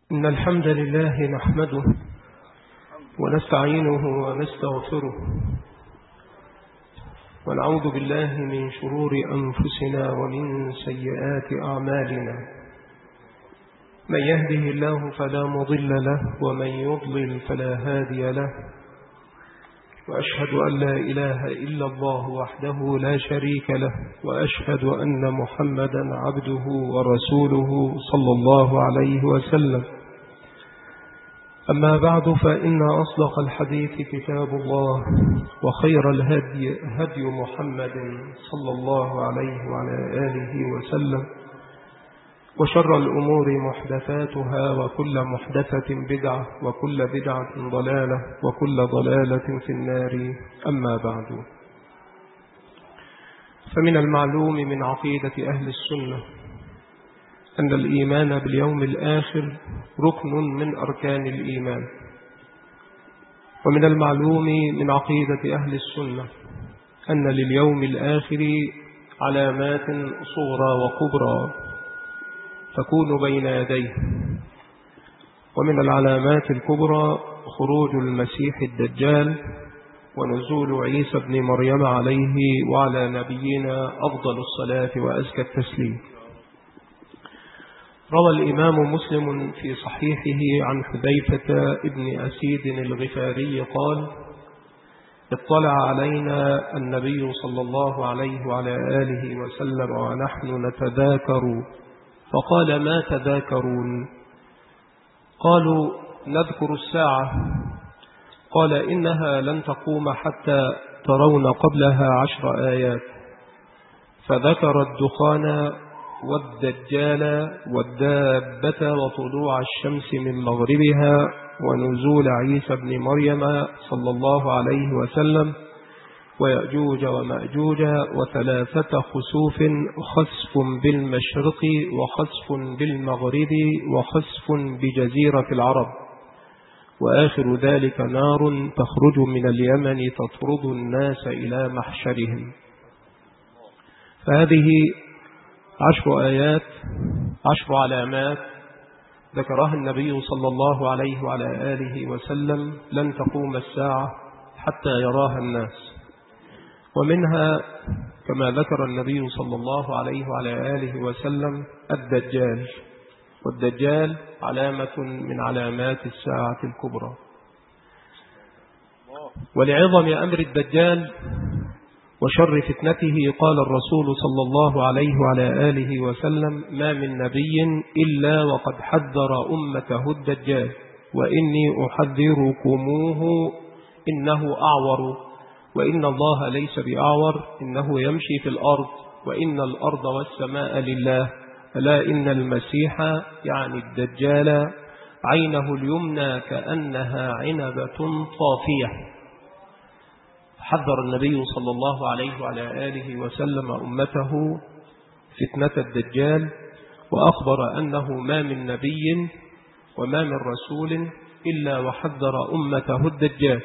إن الحمد لله نحمده ونستعينه ونستغفره ونعوذ بالله من شرور أنفسنا ومن سيئات أعمالنا. من يهده الله فلا مضل له ومن يضلل فلا هادي له، وأشهد أن لا إله إلا الله وحده لا شريك له، وأشهد أن محمدا عبده ورسوله صلى الله عليه وسلم. أما بعد، فإن أصدق الحديث كتاب الله، وخير الهدي هدي محمد صلى الله عليه وعلى آله وسلم، وشر الأمور محدثاتها، وكل محدثة بدعة، وكل بدعة ضلالة، وكل ضلالة في النار. أما بعد، فمن المعلوم من عقيدة أهل السنة أن الإيمان باليوم الآخر ركن من أركان الإيمان. ومن المعلوم من عقيدة أهل السنة أن لليوم الآخر علامات صغرى وكبرى تكون بين يديه. ومن العلامات الكبرى خروج المسيح الدجال ونزول عيسى بن مريم عليه وعلى نبينا أفضل الصلاة وأزكى التسليم. روى الإمام مسلم في صحيحه عن حذيفة ابن أسيد الغفاري قال: اطلع علينا النبي صلى الله عليه وعلى آله وسلم ونحن نتذاكر، فقال: ما تذاكرون؟ قالوا: نذكر الساعة. قال: إنها لن تقوم حتى ترون قبلها 10 آيات. فذكر الدخان والدجال والدابة وطلوع الشمس من مغربها ونزول عيسى بن مريم صلى الله عليه وسلم ويأجوج ومأجوج وثلاثة خسوف، خسف بالمشرق وخسف بالمغرب وخسف بجزيرة العرب، وآخر ذلك نار تخرج من اليمن تطرد الناس إلى محشرهم. فهذه 10 آيات، 10 علامات ذكرها النبي صلى الله عليه وعلى آله وسلم لن تقوم الساعة حتى يراها الناس. ومنها كما ذكر النبي صلى الله عليه وعلى آله وسلم الدجال، والدجال علامة من علامات الساعة الكبرى. ولعظم أمر الدجال وشر فتنته قال الرسول صلى الله عليه وعلى آله وسلم: ما من نبي إلا وقد حذر أمته الدجال، وإني أحذركموه إنه أعور، وإن الله ليس بأعور، إنه يمشي في الأرض، وإن الأرض والسماء لله، ألا إن المسيح يعني الدجال عينه اليمنى كأنها عنبة طافية. حذر النبي صلى الله عليه وعلى آله وسلم أمته فتنة الدجال، وأخبر أنه ما من نبي وما من رسول إلا وحذر أمته الدجال.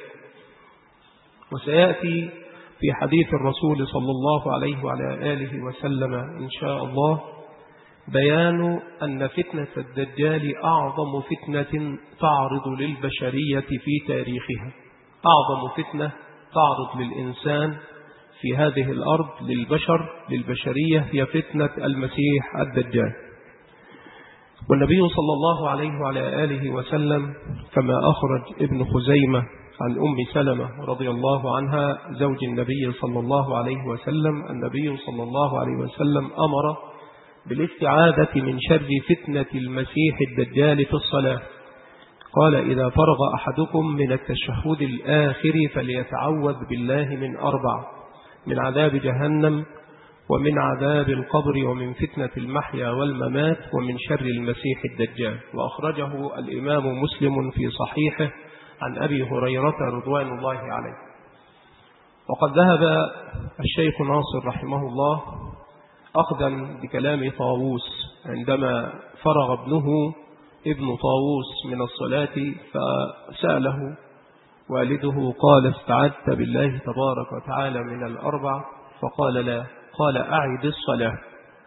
وسيأتي في حديث الرسول صلى الله عليه وعلى آله وسلم إن شاء الله بيان أن فتنة الدجال أعظم فتنة تعرض للبشرية في تاريخها. أعظم فتنة تعرض للإنسان في هذه الأرض، للبشرية، هي فتنة المسيح الدجال. والنبي صلى الله عليه وعلى آله وسلم كما أخرج ابن خزيمة عن أم سلمة رضي الله عنها زوج النبي صلى الله عليه وسلم، النبي صلى الله عليه وسلم أمر بالاستعاذة من شر فتنة المسيح الدجال في الصلاة. قال: إذا فرغ أحدكم من التشهد الآخر فليتعوذ بالله من 4: من عذاب جهنم، ومن عذاب القبر، ومن فتنة المحيا والممات، ومن شر المسيح الدجال. وأخرجه الإمام مسلم في صحيحه عن أبي هريرة رضوان الله عليه. وقد ذهب الشيخ ناصر رحمه الله أخذا بكلام طاووس عندما فرغ ابن طاووس من الصلاة فسأله والده قال: استعذت بالله تبارك وتعالى من 4؟ فقال: لا. قال: أعد الصلاة.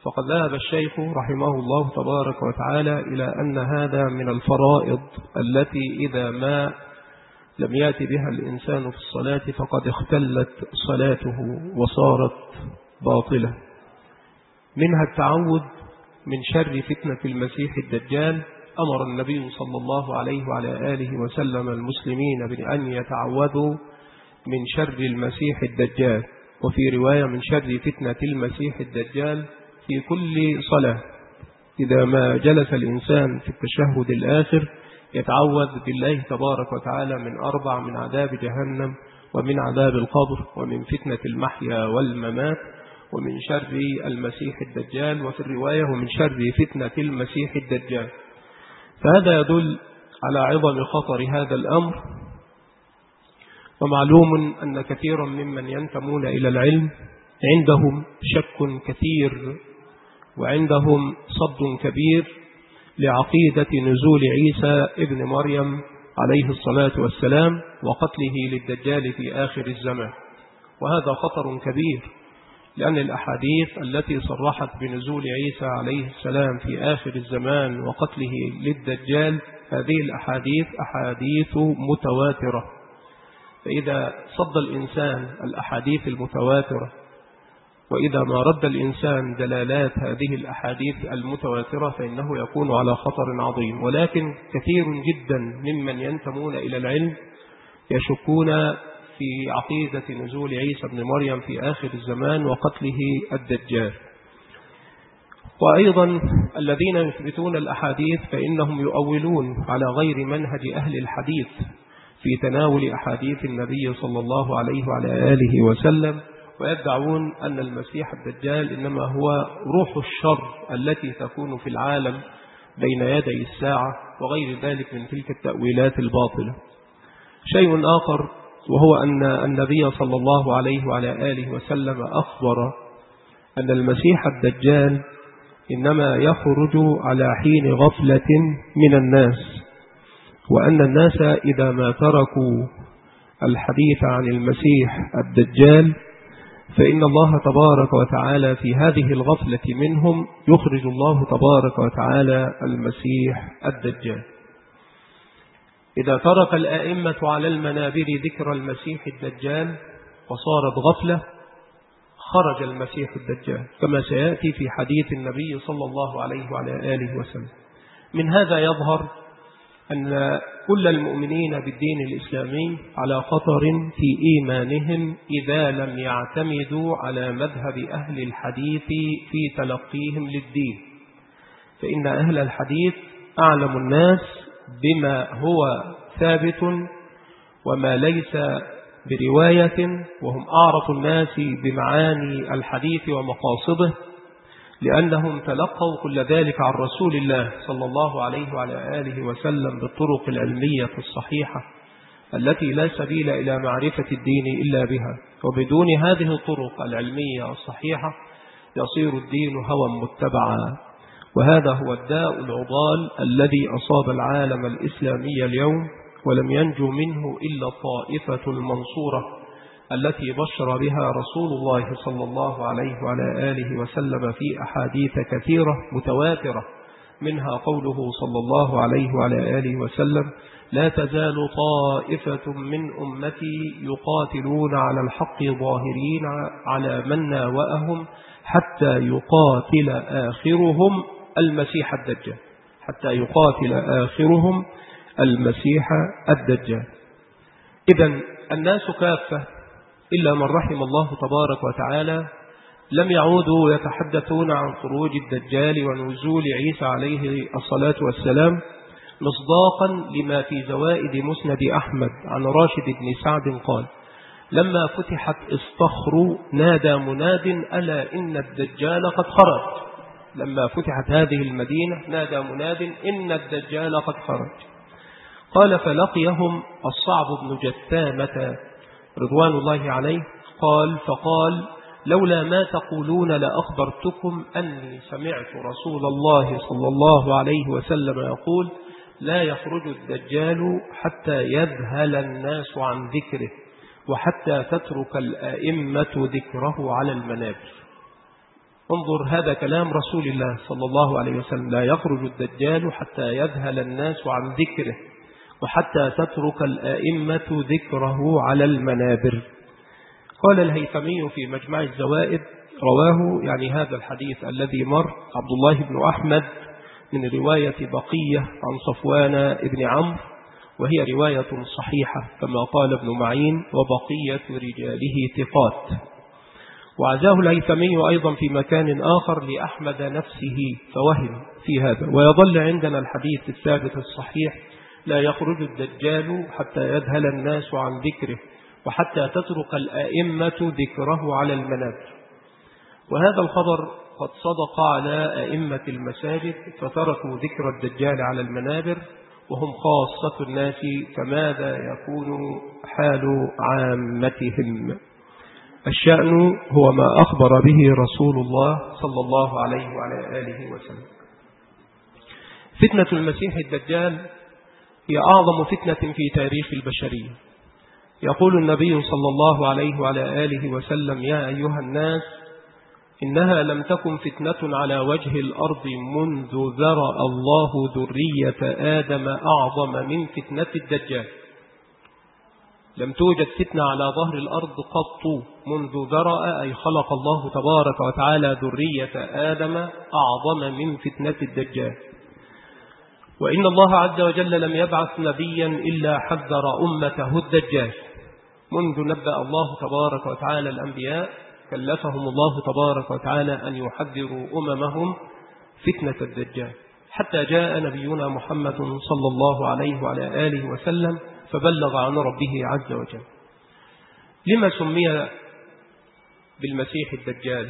فقد ذهب الشيخ رحمه الله تبارك وتعالى إلى أن هذا من الفرائض التي إذا ما لم يأتي بها الإنسان في الصلاة فقد اختلت صلاته وصارت باطلة. منها التعوذ من شر فتنة المسيح الدجال. أمر النبي صلى الله عليه وعلى آله وسلم المسلمين بأن يتعوذوا من شر المسيح الدجال، وفي رواية من شر فتنة المسيح الدجال في كل صلاة. إذا ما جلس الإنسان في التشهد الآخر يتعوذ بالله تبارك وتعالى من 4: من عذاب جهنم، ومن عذاب القبر، ومن فتنة المحيا والممات، ومن شر المسيح الدجال، وفي الرواية ومن شر فتنة المسيح الدجال. فهذا يدل على عظم خطر هذا الأمر. ومعلوم أن كثيرا ممن ينتمون إلى العلم عندهم شك كثير وعندهم صد كبير لعقيدة نزول عيسى ابن مريم عليه الصلاة والسلام وقتله للدجال في آخر الزمان. وهذا خطر كبير، لأن الأحاديث التي صرحت بنزول عيسى عليه السلام في آخر الزمان وقتله للدجال هذه الأحاديث أحاديث متواترة. فإذا صد الإنسان الأحاديث المتواترة، وإذا ما رد الإنسان دلالات هذه الأحاديث المتواترة، فإنه يكون على خطر عظيم. ولكن كثير جدا ممن ينتمون إلى العلم يشكون في عقيدة نزول عيسى بن مريم في آخر الزمان وقتله الدجال. وأيضا الذين يثبتون الأحاديث فإنهم يؤولون على غير منهج أهل الحديث في تناول أحاديث النبي صلى الله عليه وعلى آله وسلم، ويدعون أن المسيح الدجال إنما هو روح الشر التي تكون في العالم بين يدي الساعة وغير ذلك من تلك التأويلات الباطلة. شيء آخر وهو أن النبي صلى الله عليه وعلى آله وسلم أخبر أن المسيح الدجال إنما يخرج على حين غفلة من الناس، وأن الناس إذا ما تركوا الحديث عن المسيح الدجال فإن الله تبارك وتعالى في هذه الغفلة منهم يخرج الله تبارك وتعالى المسيح الدجال. إذا ترك الآئمة على المنابر ذكر المسيح الدجال وصارت غفلة خرج المسيح الدجال، كما سيأتي في حديث النبي صلى الله عليه وعلى آله وسلم. من هذا يظهر أن كل المؤمنين بالدين الإسلامي على خطر في إيمانهم إذا لم يعتمدوا على مذهب أهل الحديث في تلقيهم للدين، فإن أهل الحديث أعلم الناس بما هو ثابت وما ليس برواية، وهم أعرف الناس بمعاني الحديث ومقاصده، لأنهم تلقوا كل ذلك عن رسول الله صلى الله عليه وعلى آله وسلم بالطرق العلمية الصحيحة التي لا سبيل إلى معرفة الدين إلا بها. وبدون هذه الطرق العلمية الصحيحة يصير الدين هوى متبعا. وهذا هو الداء العضال الذي أصاب العالم الإسلامي اليوم، ولم ينجو منه إلا الطائفة المنصورة التي بشر بها رسول الله صلى الله عليه وعلى آله وسلم في أحاديث كثيرة متواترة، منها قوله صلى الله عليه وعلى آله وسلم: لا تزال طائفة من أمتي يقاتلون على الحق ظاهرين على من ناوأهم حتى يقاتل آخرهم المسيح الدجال، حتى يقاتل آخرهم المسيح الدجال. إذن الناس كافة إلا من رحم الله تبارك وتعالى لم يعودوا يتحدثون عن خروج الدجال ونزول عيسى عليه الصلاة والسلام، مصداقا لما في زوائد مسند أحمد عن راشد بن سعد قال: لما فتحت الصخر نادى مناد ألا إن الدجال قد خرج. لما فتحت هذه المدينة نادى مناد إن الدجال قد خرج. قال: فلقيهم الصعب بن جثامة رضوان الله عليه فقال: لولا ما تقولون لأخبرتكم أني سمعت رسول الله صلى الله عليه وسلم يقول: لا يخرج الدجال حتى يذهل الناس عن انظر، هذا كلام رسول الله صلى الله عليه وسلم: لا يخرج الدجال حتى يذهل الناس عن ذكره وحتى تترك الآئمة ذكره على المنابر. قال الهيثمي في مجمع الزوائد: رواه يعني هذا الحديث الذي مر عبد الله بن أحمد من رواية بقية عن صفوان بن عمرو، وهي رواية صحيحة كما قال ابن معين، وبقية رجاله ثقات. وعزاه الهيثمي أيضا في مكان آخر لأحمد نفسه فوهم في هذا. ويظل عندنا الحديث الثابت الصحيح: لا يخرج الدجال حتى يذهل الناس عن ذكره وحتى تترك الآئمة ذكره على المنابر. وهذا الخبر قد صدق على أئمة المساجد فتركوا ذكر الدجال على المنابر وهم خاصة الناس، فماذا يكون حال عامتهم؟ الشأن هو ما أخبر به رسول الله صلى الله عليه وعلى آله وسلم. فتنة المسيح الدجال هي أعظم فتنة في تاريخ البشرية. يقول النبي صلى الله عليه وعلى آله وسلم: يا أيها الناس، إنها لم تكن فتنة على وجه الأرض منذ ذرأ الله ذرية آدم أعظم من فتنة الدجال. لم توجد فتنة على ظهر الأرض قط منذ ذرأ، أي خلق الله تبارك وتعالى ذرية آدم، أعظم من فتنة الدجال. وإن الله عز وجل لم يبعث نبيا إلا حذر أمته الدجال. منذ نبأ الله تبارك وتعالى الأنبياء كلفهم الله تبارك وتعالى أن يحذروا أممهم فتنة الدجال، حتى جاء نبينا محمد صلى الله عليه وعلى آله وسلم فبلغ عن ربه عز وجل. لما سمي بالمسيح الدجال؟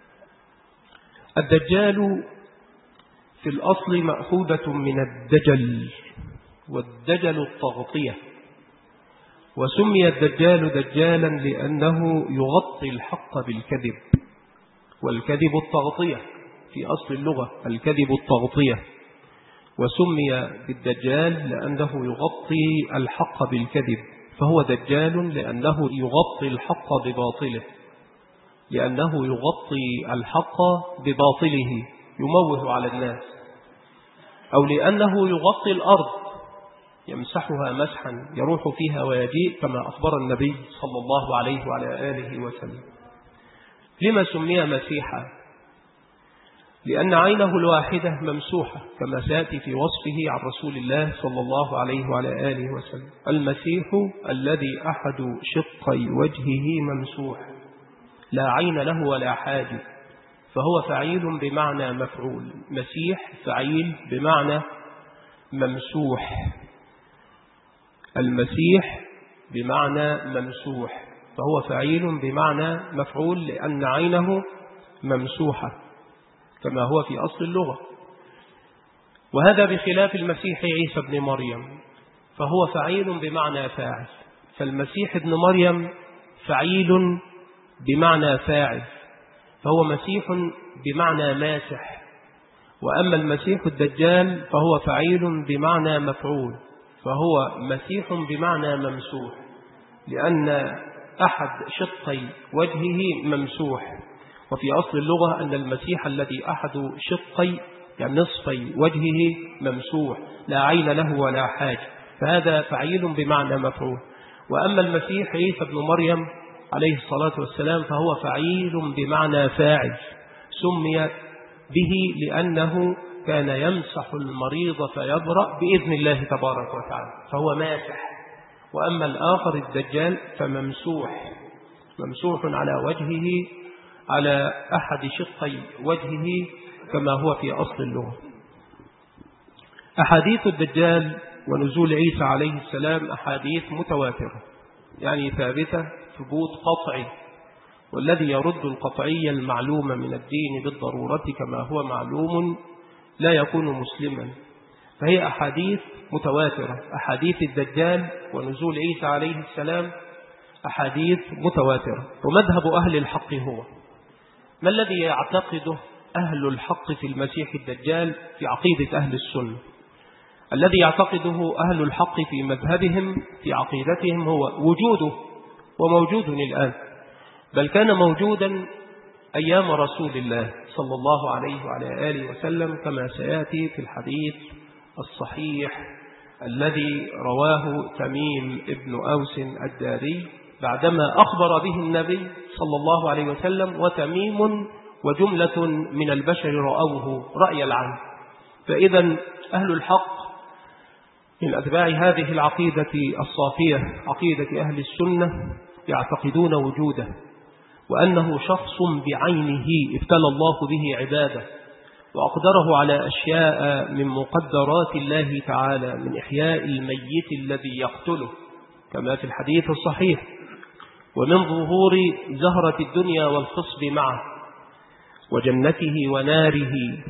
الدجال في الأصل مأخوذة من الدجل، والدجل التغطية، وسمي الدجال دجالا لأنه يغطي الحق بالكذب، والكذب التغطية في أصل اللغة، الكذب التغطية. وسمي بالدجال لأنه يغطي الحق بالكذب، فهو دجال لأنه يغطي الحق بباطله، لأنه يغطي الحق بباطله، يموه على الناس. أو لأنه يغطي الأرض، يمسحها مسحا يروح فيها ويجيء، كما أخبر النبي صلى الله عليه وعلى آله وسلم. لما سمي مسيحا؟ لأن عينه الواحدة ممسوحة، كما سيأتي في وصفه عن رسول الله صلى الله عليه وعلى آله وسلم: المسيح الذي أحد شقي وجهه ممسوح، لا عين له ولا حاجب، فهو فعيل بمعنى مفعول. مسيح فعيل بمعنى ممسوح، المسيح بمعنى ممسوح، فهو فعيل بمعنى مفعول لأن عينه ممسوحة كما هو في أصل اللغة. وهذا بخلاف المسيح عيسى بن مريم، فهو فعيل بمعنى فاعل. فالمسيح ابن مريم فعيل بمعنى فاعل، فهو مسيح بمعنى ماسح. وأما المسيح الدجال فهو فعيل بمعنى مفعول، فهو مسيح بمعنى ممسوح، لأن أحد شقي وجهه ممسوح. وفي أصل اللغة أن المسيح الذي أحد شقي يعني نصفي وجهه ممسوح، لا عين له ولا حاجة، فهذا فعيل بمعنى مفعول. وأما المسيح عيسى بن مريم عليه الصلاة والسلام فهو فعيل بمعنى فاعل، سمي به لأنه كان يمسح المريض فيبرأ بإذن الله تبارك وتعالى، فهو ماسح. وأما الآخر الدجال فممسوح، ممسوح على وجهه، على أحد شقي وجهه، كما هو في أصل اللغة. أحاديث الدجال ونزول عيسى عليه السلام أحاديث متواترة، يعني ثابتة ثبوت قطعي، والذي يرد القطعية المعلومة من الدين بالضرورة كما هو معلوم لا يكون مسلما. فهي أحاديث متواترة، أحاديث الدجال ونزول عيسى عليه السلام أحاديث متواترة. ومذهب أهل الحق هو ما الذي يعتقده أهل الحق في المسيح الدجال في عقيدة أهل السنة؟ الذي يعتقده أهل الحق في مذهبهم في عقيدتهم هو وجوده، وموجود الآن، بل كان موجودا أيام رسول الله صلى الله عليه وعلى آله وسلم كما سيأتي في الحديث الصحيح الذي رواه تميم ابن أوس الداري بعدما أخبر به النبي صلى الله عليه وسلم، وتميم وجملة من البشر رأوه رأي العين. فإذا أهل الحق من أتباع هذه العقيدة الصافية عقيدة أهل السنة يعتقدون وجوده، وأنه شخص بعينه ابتلى الله به عباده وأقدره على أشياء من مقدرات الله تعالى، من إحياء الميت الذي يقتله كما في الحديث الصحيح، ومن ظهور زهرة الدنيا والخصب معه، وجنته وناره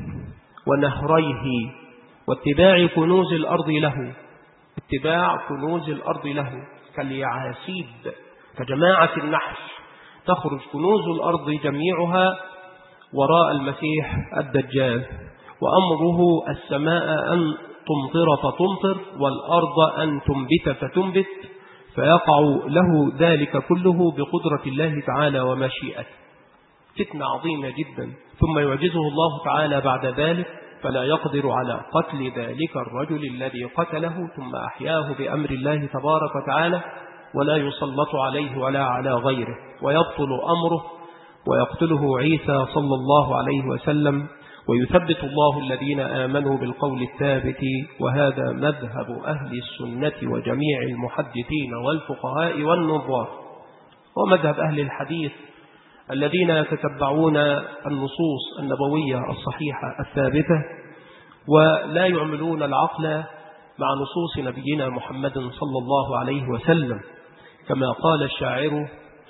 ونهريه، واتباع كنوز الأرض له، اتباع كنوز الأرض له كاليعاسيب كجماعة النحل، تخرج كنوز الأرض جميعها وراء المسيح الدجال، وأمره السماء أن تمطر فتمطر والأرض أن تنبت فتنبت، فيقع له ذلك كله بقدرة الله تعالى ومشيئته. فتنة عظيمة جدا، ثم يعجزه الله تعالى بعد ذلك فلا يقدر على قتل ذلك الرجل الذي قتله، ثم أحياه بأمر الله تبارك وتعالى، ولا يسلط عليه ولا على غيره، ويبطل أمره ويقتله عيسى صلى الله عليه وسلم، ويثبت الله الذين آمنوا بالقول الثابت. وهذا مذهب أهل السنة وجميع المحدثين والفقهاء والنظار، ومذهب أهل الحديث الذين يتتبعون النصوص النبوية الصحيحة الثابتة ولا يعملون العقل مع نصوص نبينا محمد صلى الله عليه وسلم، كما قال الشاعر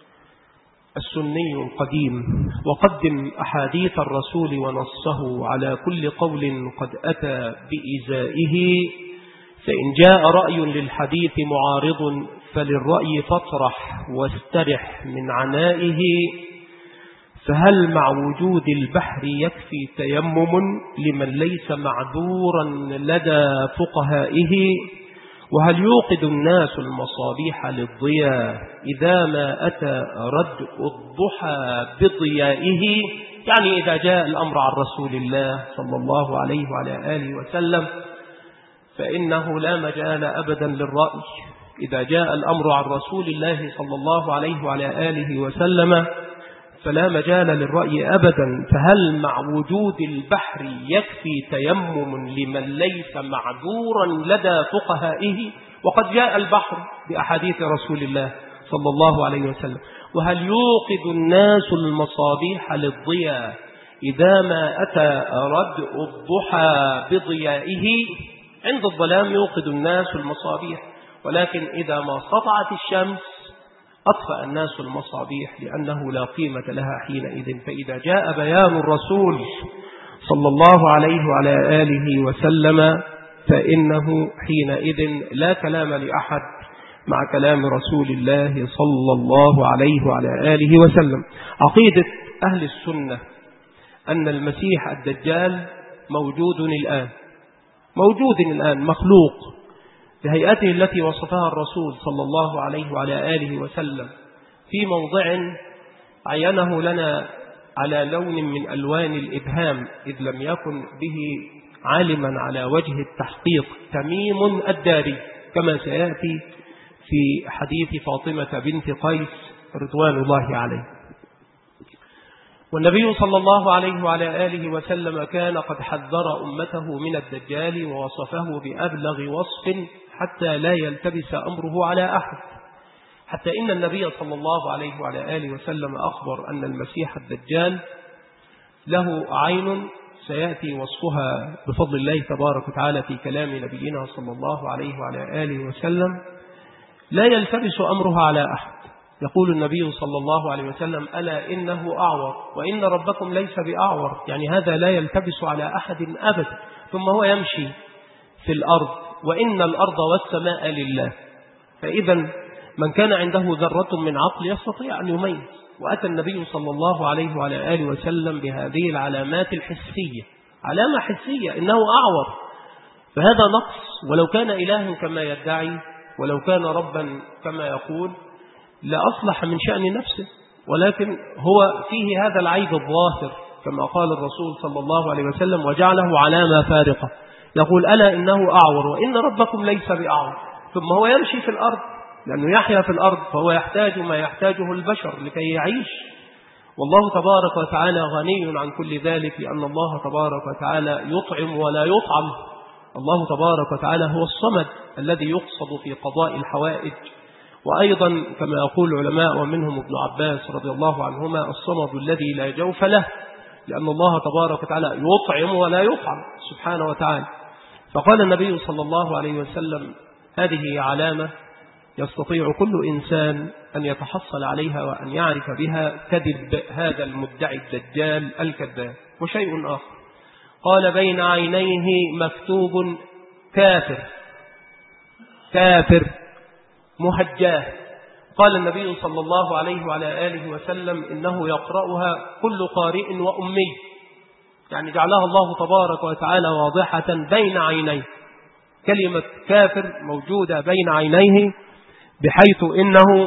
السني القديم: وقدم أحاديث الرسول ونصه على كل قول قد أتى بإزائه، فإن جاء رأي للحديث معارض فللرأي فاطرح واسترح من عنائه، فهل مع وجود البحر يكفي تيمم لمن ليس معذورا لدى فقهائه، وهل يوقد الناس المصابيح للضياء إذا ما أتى ردء الضحى بضيائه، يعني إذا جاء الأمر عن رسول الله صلى الله عليه وعلى آله وسلم فإنه لا مجال أبدا للرأي. إذا جاء الأمر عن رسول الله صلى الله عليه وعلى آله وسلم فلا مجال للرأي أبدا. فهل مع وجود البحر يكفي تيمم لمن ليس معذورا لدى فقهائه؟ وقد جاء البحر بأحاديث رسول الله صلى الله عليه وسلم. وهل يوقد الناس المصابيح للضياء إذا ما أتى ردء الضحى بضيائه؟ عند الظلام يوقد الناس المصابيح، ولكن إذا ما سطعت الشمس أطفأ الناس المصابيح لأنه لا قيمة لها حينئذ. فإذا جاء بيان الرسول صلى الله عليه وعلى آله وسلم فإنه حينئذ لا كلام لأحد مع كلام رسول الله صلى الله عليه وعلى آله وسلم. عقيدة أهل السنة أن المسيح الدجال موجود الآن مخلوق بهيئته التي وصفها الرسول صلى الله عليه وعلى آله وسلم في موضع عينه لنا على لون من ألوان الإبهام، إذ لم يكن به عالما على وجه التحقيق تميم الداري، كما سيأتي في حديث فاطمة بنت قيس رضوان الله عليه. والنبي صلى الله عليه وعلى آله وسلم كان قد حذر أمته من الدجال ووصفه بأبلغ وصف حتى لا يلتبس أمره على أحد، حتى إن النبي صلى الله عليه وعلى آله وسلم أخبر أن المسيح الدجال له عين سيأتي وصفها بفضل الله تبارك وتعالى في كلام نبينا صلى الله عليه وعلى آله وسلم لا يلتبس أمرها على أحد. يقول النبي صلى الله عليه وسلم: ألا إنه أعور وإن ربكم ليس بأعور، يعني هذا لا يلتبس على أحد أبدا. ثم هو يمشي في الأرض، وإن الأرض والسماء لله. فإذا من كان عنده ذرة من عقل يستطيع أن يميز. وأتى النبي صلى الله عليه وعلى آله وسلم بهذه العلامات الحسية، علامة حسية إنه أعور، فهذا نقص. ولو كان إلها كما يدعي، ولو كان ربا كما يقول، لأصلح من شأن نفسه، ولكن هو فيه هذا العيب الظاهر كما قال الرسول صلى الله عليه وسلم: وجعله علامة فارقة، يقول: ألا إنه أعور وإن ربكم ليس بأعور. ثم هو يمشي في الأرض لأنه يحيا في الأرض، فهو يحتاج ما يحتاجه البشر لكي يعيش، والله تبارك وتعالى غني عن كل ذلك، لأن الله تبارك وتعالى يطعم ولا يطعم. الله تبارك وتعالى هو الصمد الذي يقصد في قضاء الحوائج. وأيضا كما يقول العلماء ومنهم ابن عباس رضي الله عنهما: الصمد الذي لا جوف له، لأن الله تبارك وتعالى يطعم ولا يطعم سبحانه وتعالى. فقال النبي صلى الله عليه وسلم: هذه علامة يستطيع كل إنسان أن يتحصل عليها وأن يعرف بها كذب هذا المدعي الدجال الكذاب. وشيء آخر، قال: بين عينيه مكتوب كافر، كافر مهجاه. قال النبي صلى الله عليه وعلى آله وسلم: إنه يقرأها كل قارئ وأمي، يعني جعلها الله تبارك وتعالى واضحة بين عينيه، كلمة كافر موجودة بين عينيه، بحيث إنه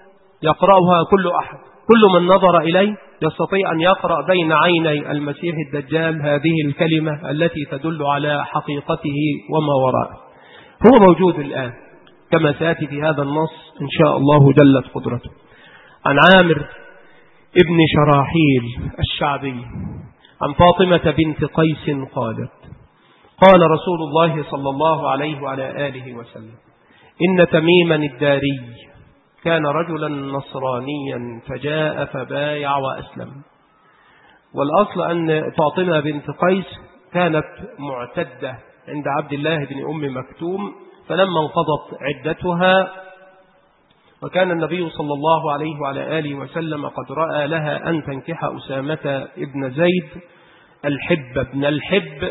يقرأها كل أحد، كل من نظر إليه يستطيع أن يقرأ بين عيني المسيح الدجال هذه الكلمة التي تدل على حقيقته وما وراءه. هو موجود الآن كما سيأتي في هذا النص إن شاء الله جلت قدرته. عن عامر ابن شراحيل الشعبي عن فاطمة بنت قيس قالت: قال رسول الله صلى الله عليه وعلى آله وسلم: إن تميما الداري كان رجلا نصرانيا فجاء فبايع وأسلم. والأصل أن فاطمة بنت قيس كانت معتدة عند عبد الله بن أم مكتوم، فلما انقضت عدتها وكان النبي صلى الله عليه وعلى آله وسلم قد رأى لها أن تنكح أسامة ابن زيد الحب ابن الحب،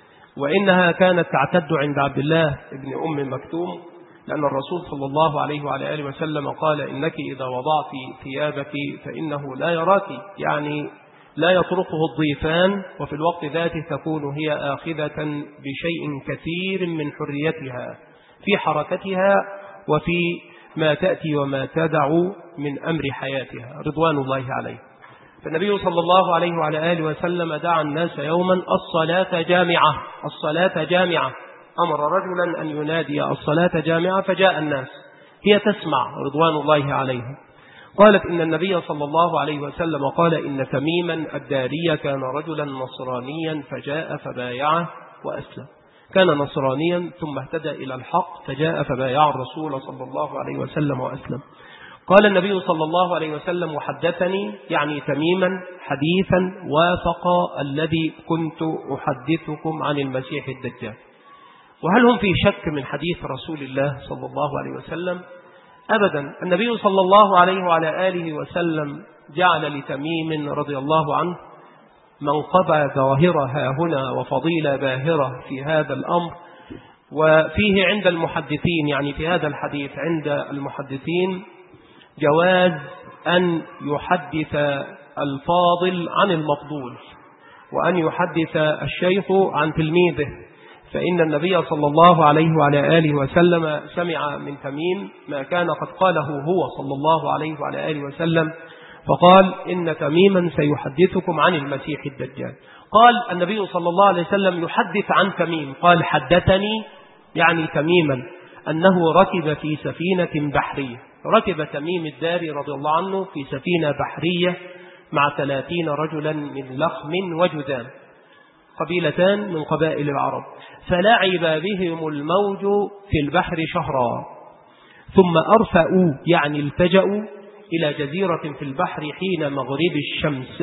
وإنها كانت تعتد عند عبد الله بن أم مكتوم، لأن الرسول صلى الله عليه وعلى آله وسلم قال: إنك إذا وضعت ثيابك فإنه لا يراك، يعني لا يطرقه الضيفان، وفي الوقت ذاته تكون هي آخذة بشيء كثير من حريتها في حركتها وفي ما تأتي وما تدع من أمر حياتها رضوان الله عليه. فالنبي صلى الله عليه وعلى آله وسلم دعا الناس يوما: الصلاة جامعة، الصلاة جامعة. أمر رجلا أن ينادي: الصلاة جامعة، فجاء الناس، هي تسمع رضوان الله عليها. قالت: إن النبي صلى الله عليه وسلم قال: إن تميما الداري كان رجلا نصرانيا فجاء فبايعه وأسلم. كان نصرانيا ثم اهتدى إلى الحق فجاء فبايع الرسول صلى الله عليه وسلم وأسلم. قال النبي صلى الله عليه وسلم: وحدثني، يعني تميما، حديثا وافق الذي كنت أحدثكم عن المسيح الدجال. وهل هم في شك من حديث رسول الله صلى الله عليه وسلم؟ أبدا. النبي صلى الله عليه وعلى آله وسلم جعل لتميم رضي الله عنه منقبة ظاهرة هنا وفضيلة باهرة في هذا الأمر. وفيه عند المحدثين، يعني في هذا الحديث عند المحدثين، جواز أن يحدث الفاضل عن المفضول، وأن يحدث الشيخ عن تلميذه. فإن النبي صلى الله عليه وعلى آله وسلم سمع من تميم ما كان قد قاله هو صلى الله عليه وعلى آله وسلم، فقال: إن تميما سيحدثكم عن المسيح الدجال. قال النبي صلى الله عليه وسلم يحدث عن تميم، قال: حدثني، يعني تميما، أنه ركب في سفينة بحرية. ركب تميم الداري رضي الله عنه في سفينة بحرية مع 30 رجلا من لخم وجذام، قبيلتان من قبائل العرب، فلعب بهم الموج في البحر شهرا، ثم أرفأوا، يعني التجأوا إلى جزيرة في البحر حين مغرب الشمس،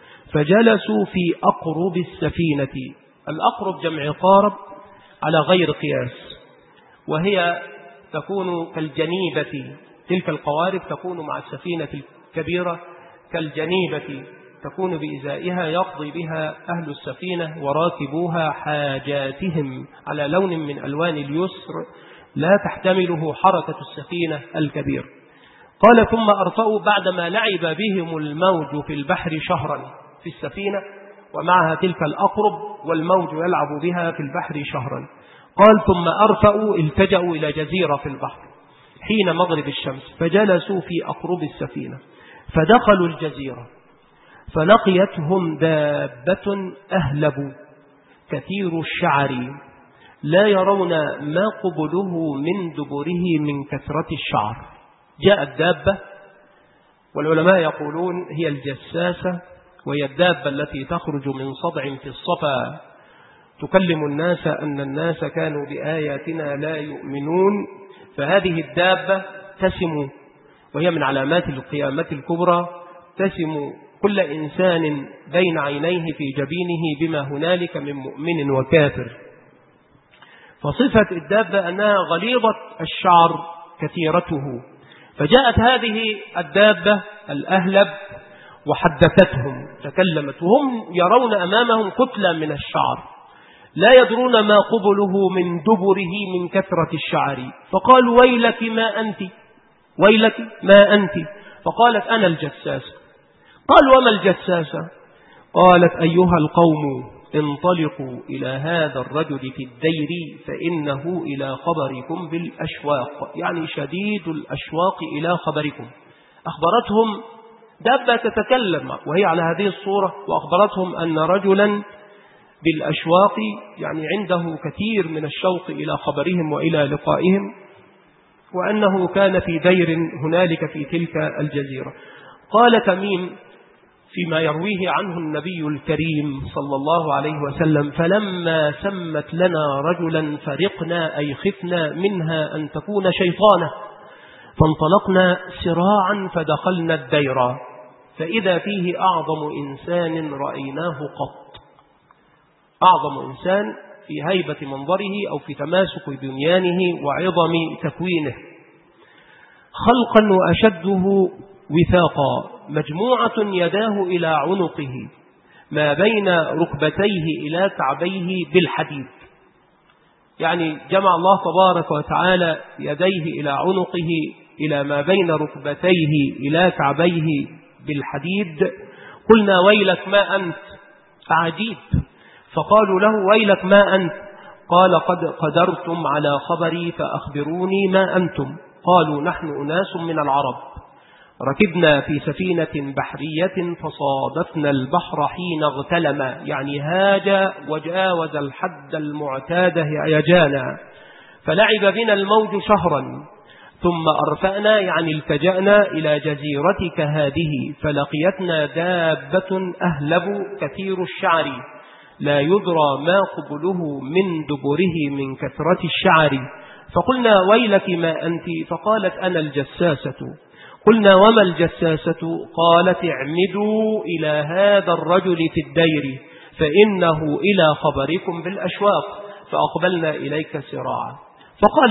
فجلسوا في أقرب السفينة. الأقرب جمع قارب على غير قياس، وهي تكون كالجنيبة، تلك القوارب تكون مع السفينة الكبيرة كالجنيبة، تكون بإزائها يقضي بها أهل السفينة وراكبوها حاجاتهم على لون من ألوان اليسر لا تحتمله حركة السفينة الكبير. قال: ثم أرفأوا، بعدما لعب بهم الموج في البحر شهرا في السفينة ومعها تلك الأقرب والموج يلعب بها في البحر شهرا. قال: ثم أرفأوا، التجأوا إلى جزيرة في البحر حين مغرب الشمس، فجلسوا في أقرب السفينة، فدخلوا الجزيرة، فلقيتهم دابة أهلب كثير الشعر لا يرون ما قبله من دبره من كثرة الشعر. جاءت دابة، والعلماء يقولون هي الجساسة، وهي الدابة التي تخرج من صدع في الصفا تكلم الناس أن الناس كانوا بآياتنا لا يؤمنون. فهذه الدابة تسم، وهي من علامات القيامة الكبرى، تسم كل إنسان بين عينيه في جبينه بما هنالك من مؤمن وكافر. فصفة الدابة أنها غليظة الشعر كثيرته. فجاءت هذه الدابة الأهلب وحدثتهم، تكلمت وهم يرون أمامهم كتلة من الشعر لا يدرون ما قبله من دبره من كثرة الشعر. فقالوا ويلك ما أنت، ويلك ما أنت. فقالت أنا الجساسة. قال وما الجساسة؟ قالت أيها القوم انطلقوا إلى هذا الرجل في الدير فإنه إلى خبركم بالأشواق، يعني شديد الأشواق إلى خبركم. أخبرتهم دابة تتكلم وهي على هذه الصورة، وأخبرتهم أن رجلا بالأشواق يعني عنده كثير من الشوق إلى خبرهم وإلى لقائهم، وأنه كان في دير هنالك في تلك الجزيرة. قال تميم فيما يرويه عنه النبي الكريم صلى الله عليه وسلم فلما سمت لنا رجلا فرقنا أي خفنا منها أن تكون شيطانة، فانطلقنا سراعا فدخلنا الدير فإذا فيه أعظم إنسان رأيناه قط. أعظم إنسان في هيبة منظره أو في تماسك بنيانه وعظم تكوينه، خلقا وأشده وثاقا، مجموعة يداه إلى عنقه ما بين ركبتيه إلى كعبيه بالحديد. يعني جمع الله تبارك وتعالى يديه إلى عنقه إلى ما بين ركبتيه إلى كعبيه بالحديد. قلنا ويلك ما أنت، عجيب. فقالوا له ويلك ما أنت؟ قال قد قدرتم على خبري فأخبروني ما أنتم. قالوا نحن أناس من العرب ركبنا في سفينة بحرية فصادفنا البحر حين اغتلم، يعني هاج وجاوز الحد المعتاد هيجانا، فلعب بنا الموج شهرا ثم أرفأنا، يعني التجأنا إلى جزيرتك هذه فلقيتنا دابة أهلب كثير الشعر لا يدرى ما قبله من دبره من كثرة الشعر. فقلنا ويلك ما أنت؟ فقالت أنا الجساسة. قلنا وما الجساسة؟ قالت اعمدوا إلى هذا الرجل في الدير فإنه إلى خبركم بالأشواق، فأقبلنا إليك سراعا. فقال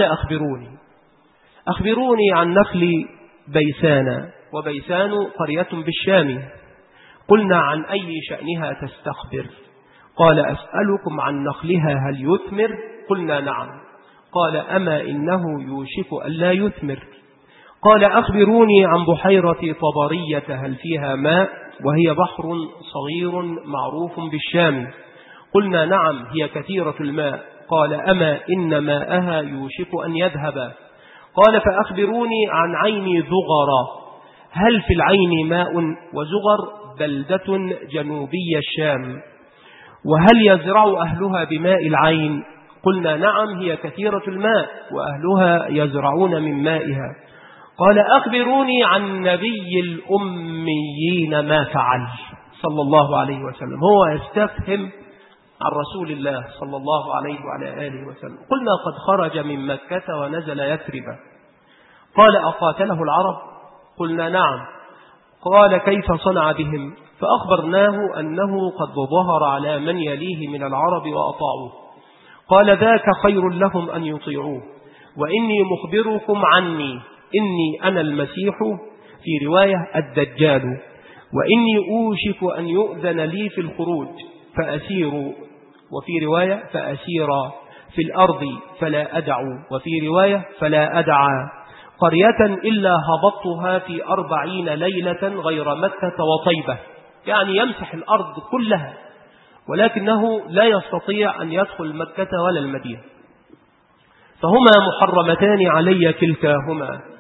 أخبروني عن نخل بيسان، وبيسان قرية بالشام. قلنا عن أي شأنها تستخبر؟ قال أسألكم عن نخلها هل يثمر؟ قلنا نعم. قال أما إنه يوشك أن لا يثمر. قال أخبروني عن بحيرة طبرية هل فيها ماء؟ وهي بحر صغير معروف بالشام. قلنا نعم هي كثيرة الماء. قال أما إن ماءها يوشك أن يذهب. قال فأخبروني عن عين زغر هل في العين ماء؟ وزغر بلدة جنوبي الشام. وهل يزرع أهلها بماء العين؟ قلنا نعم هي كثيرة الماء وأهلها يزرعون من مائها. قال أخبروني عن نبي الأميين ما فعل صلى الله عليه وسلم. هو يستفهم عن رسول الله صلى الله عليه وعلى آله وسلم. قلنا قد خرج من مكة ونزل يثرب. قال أقاتله العرب؟ قلنا نعم. قال كيف صنع بهم؟ فأخبرناه أنه قد ظهر على من يليه من العرب وأطاعوه. قال ذاك خير لهم أن يطيعوه، وإني مخبركم عني إني أنا المسيح، في رواية الدجال، وإني أوشك أن يؤذن لي في الخروج فأسير، وفي رواية فأسير في الأرض فلا أدع، وفي رواية فلا أدع قرية إلا هبطتها في 40 ليلة غير مكة وطيبة، يعني يمسح الأرض كلها، ولكنه لا يستطيع أن يدخل مكة ولا المدينة، فهما محرمتان علي كلتاهما.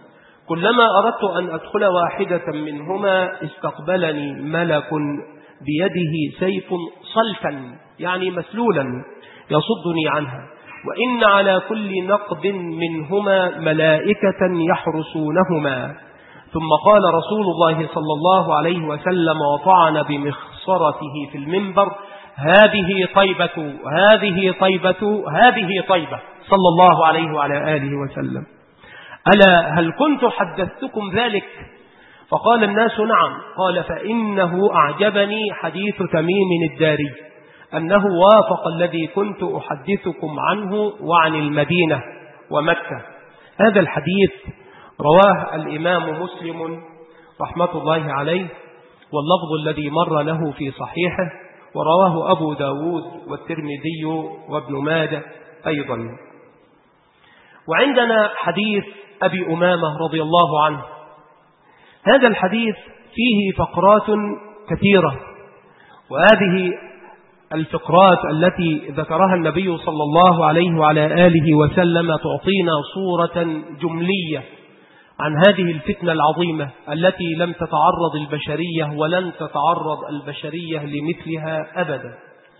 كلما أردت أن أدخل واحدة منهما استقبلني ملك بيده سيف صلفا يعني مسلولا يصدني عنها، وإن على كل نقد منهما ملائكة يحرسونهما. ثم قال رسول الله صلى الله عليه وسلم وطعن بمخصرته في المنبر: هذه طيبة هذه طيبة هذه طيبة، صلى الله عليه وعلى آله وسلم. ألا هل كنت حدثتكم ذلك؟ فقال الناس: نعم. قال: فإنه أعجبني حديث تميم الداري أنه وافق الذي كنت أحدثكم عنه وعن المدينة ومكة. هذا الحديث رواه الإمام مسلم رحمة الله عليه، واللفظ الذي مر له في صحيحه، ورواه أبو داود والترمذي وابن ماجه أيضا. وعندنا حديث أبي أمامة رضي الله عنه. هذا الحديث فيه فقرات كثيرة، وهذه الفقرات التي ذكرها النبي صلى الله عليه وعلى آله وسلم تعطينا صورة جملية عن هذه الفتنة العظيمة التي لم تتعرض البشرية ولن تتعرض البشرية لمثلها أبدا،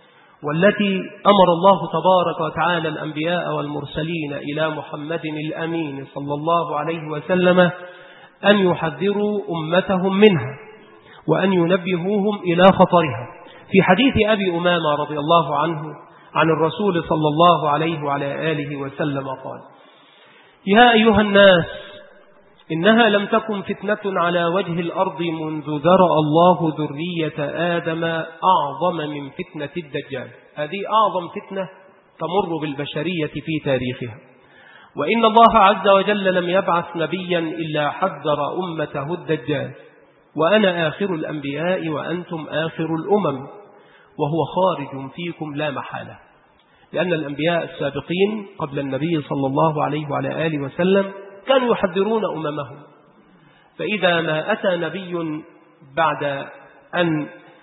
والتي أمر الله تبارك وتعالى الأنبياء والمرسلين إلى محمد الأمين صلى الله عليه وسلم أن يحذروا أمتهم منها وأن ينبهوهم إلى خطرها. في حديث أبي أمامة رضي الله عنه عن الرسول صلى الله عليه وعلى آله وسلم قال: يا أيها الناس، إنها لم تكن فتنة على وجه الأرض منذ ذرأ الله ذرية آدم أعظم من فتنة الدجال. هذه أعظم فتنة تمر بالبشرية في تاريخها، وإن الله عز وجل لم يبعث نبيا إلا حذر أمته الدجال، وأنا آخر الأنبياء وأنتم آخر الأمم، وهو خارج فيكم لا محالة. لأن الأنبياء السابقين قبل النبي صلى الله عليه وعلى آله وسلم كانوا يحذرون أممهم، فإذا ما أتى نبي بعد أن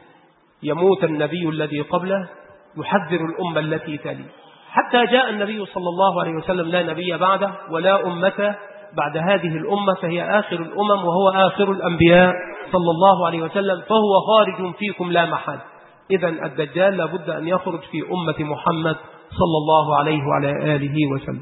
يموت النبي الذي قبله يحذر الأمة التي تلي، حتى جاء النبي صلى الله عليه وسلم لا نبي بعده ولا أمة بعد هذه الأمة، فهي آخر الأمم وهو آخر الأنبياء صلى الله عليه وسلم، فهو خارج فيكم لا محال. إذن الدجال لابد أن يخرج في أمة محمد صلى الله عليه وعلى آله وسلم.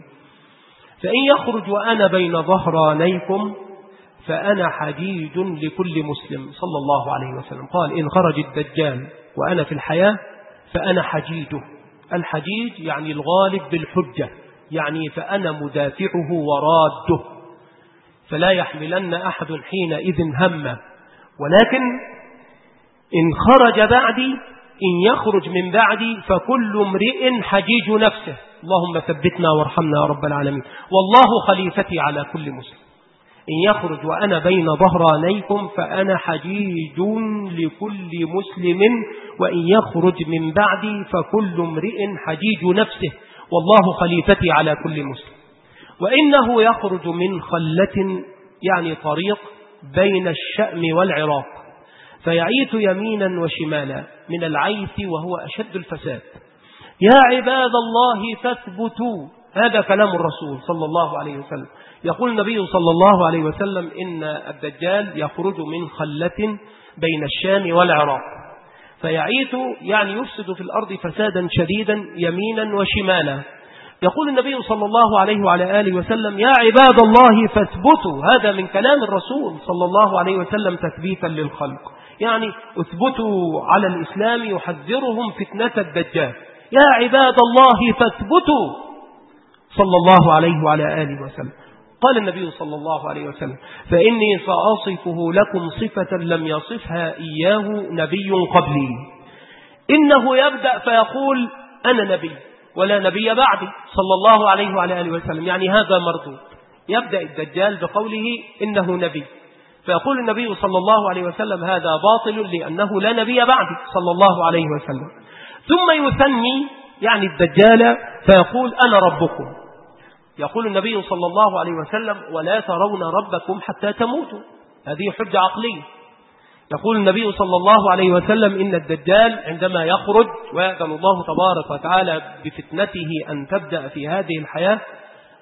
فإن يخرج وأنا بين ظهرانيكم فأنا حجيج لكل مسلم صلى الله عليه وسلم. قال: إن خرج الدجال وأنا في الحياة فأنا حجيجه. الحجيج يعني الغالب بالحجة، يعني فأنا مدافعه وراده، فلا يحملن أحد حينئذ همه. ولكن إن خرج بعدي، إن يخرج من بعدي، فكل امرئ حجيج نفسه. اللهم ثبتنا وارحمنا يا رب العالمين. والله خليفتي على كل مسلم. إن يخرج وأنا بين ظهرانيكم فأنا حجيج لكل مسلم، وإن يخرج من بعدي فكل امرئ حجيج نفسه، والله خليفتي على كل مسلم. وإنه يخرج من خلة، يعني طريق بين الشأم والعراق، فيعيث يمينا وشمالا من العيث وهو أشد الفساد. يا عباد الله فاثبتوا. هذا كلام الرسول صلى الله عليه وسلم. يقول النبي صلى الله عليه وسلم إن الدجال يخرج من خلة بين الشام والعراق، فيعيث يعني يفسد في الأرض فسادا شديدا يمينا وشمالا. يقول النبي صلى الله عليه وعلى آله وسلم: يا عباد الله فاثبتوا. هذا من كلام الرسول صلى الله عليه وسلم تثبيتا للخلق، يعني اثبتوا على الإسلام، يحذرهم فتنة الدجال. يا عباد الله فاثبتوا صلى الله عليه وعلى آله وسلم. قال النبي صلى الله عليه وسلم: فإني سأصفه لكم صفة لم يصفها إياه نبي قبلي. إنه يبدأ فيقول: أنا نبي ولا نبي بعدي صلى الله عليه وعلى آله وسلم، يعني هذا مردود. يبدأ الدجال بقوله إنه نبي، فيقول النبي صلى الله عليه وسلم: هذا باطل لأنه لا نبي بعدي صلى الله عليه وسلم. ثم يثني يعني الدجال فيقول: أنا ربكم. يقول النبي صلى الله عليه وسلم: ولا ترون ربكم حتى تموتوا. هذه حجة عقلية. يقول النبي صلى الله عليه وسلم: إن الدجال عندما يخرج ويأذن الله تبارك وتعالى بفتنته أن تبدأ في هذه الحياة،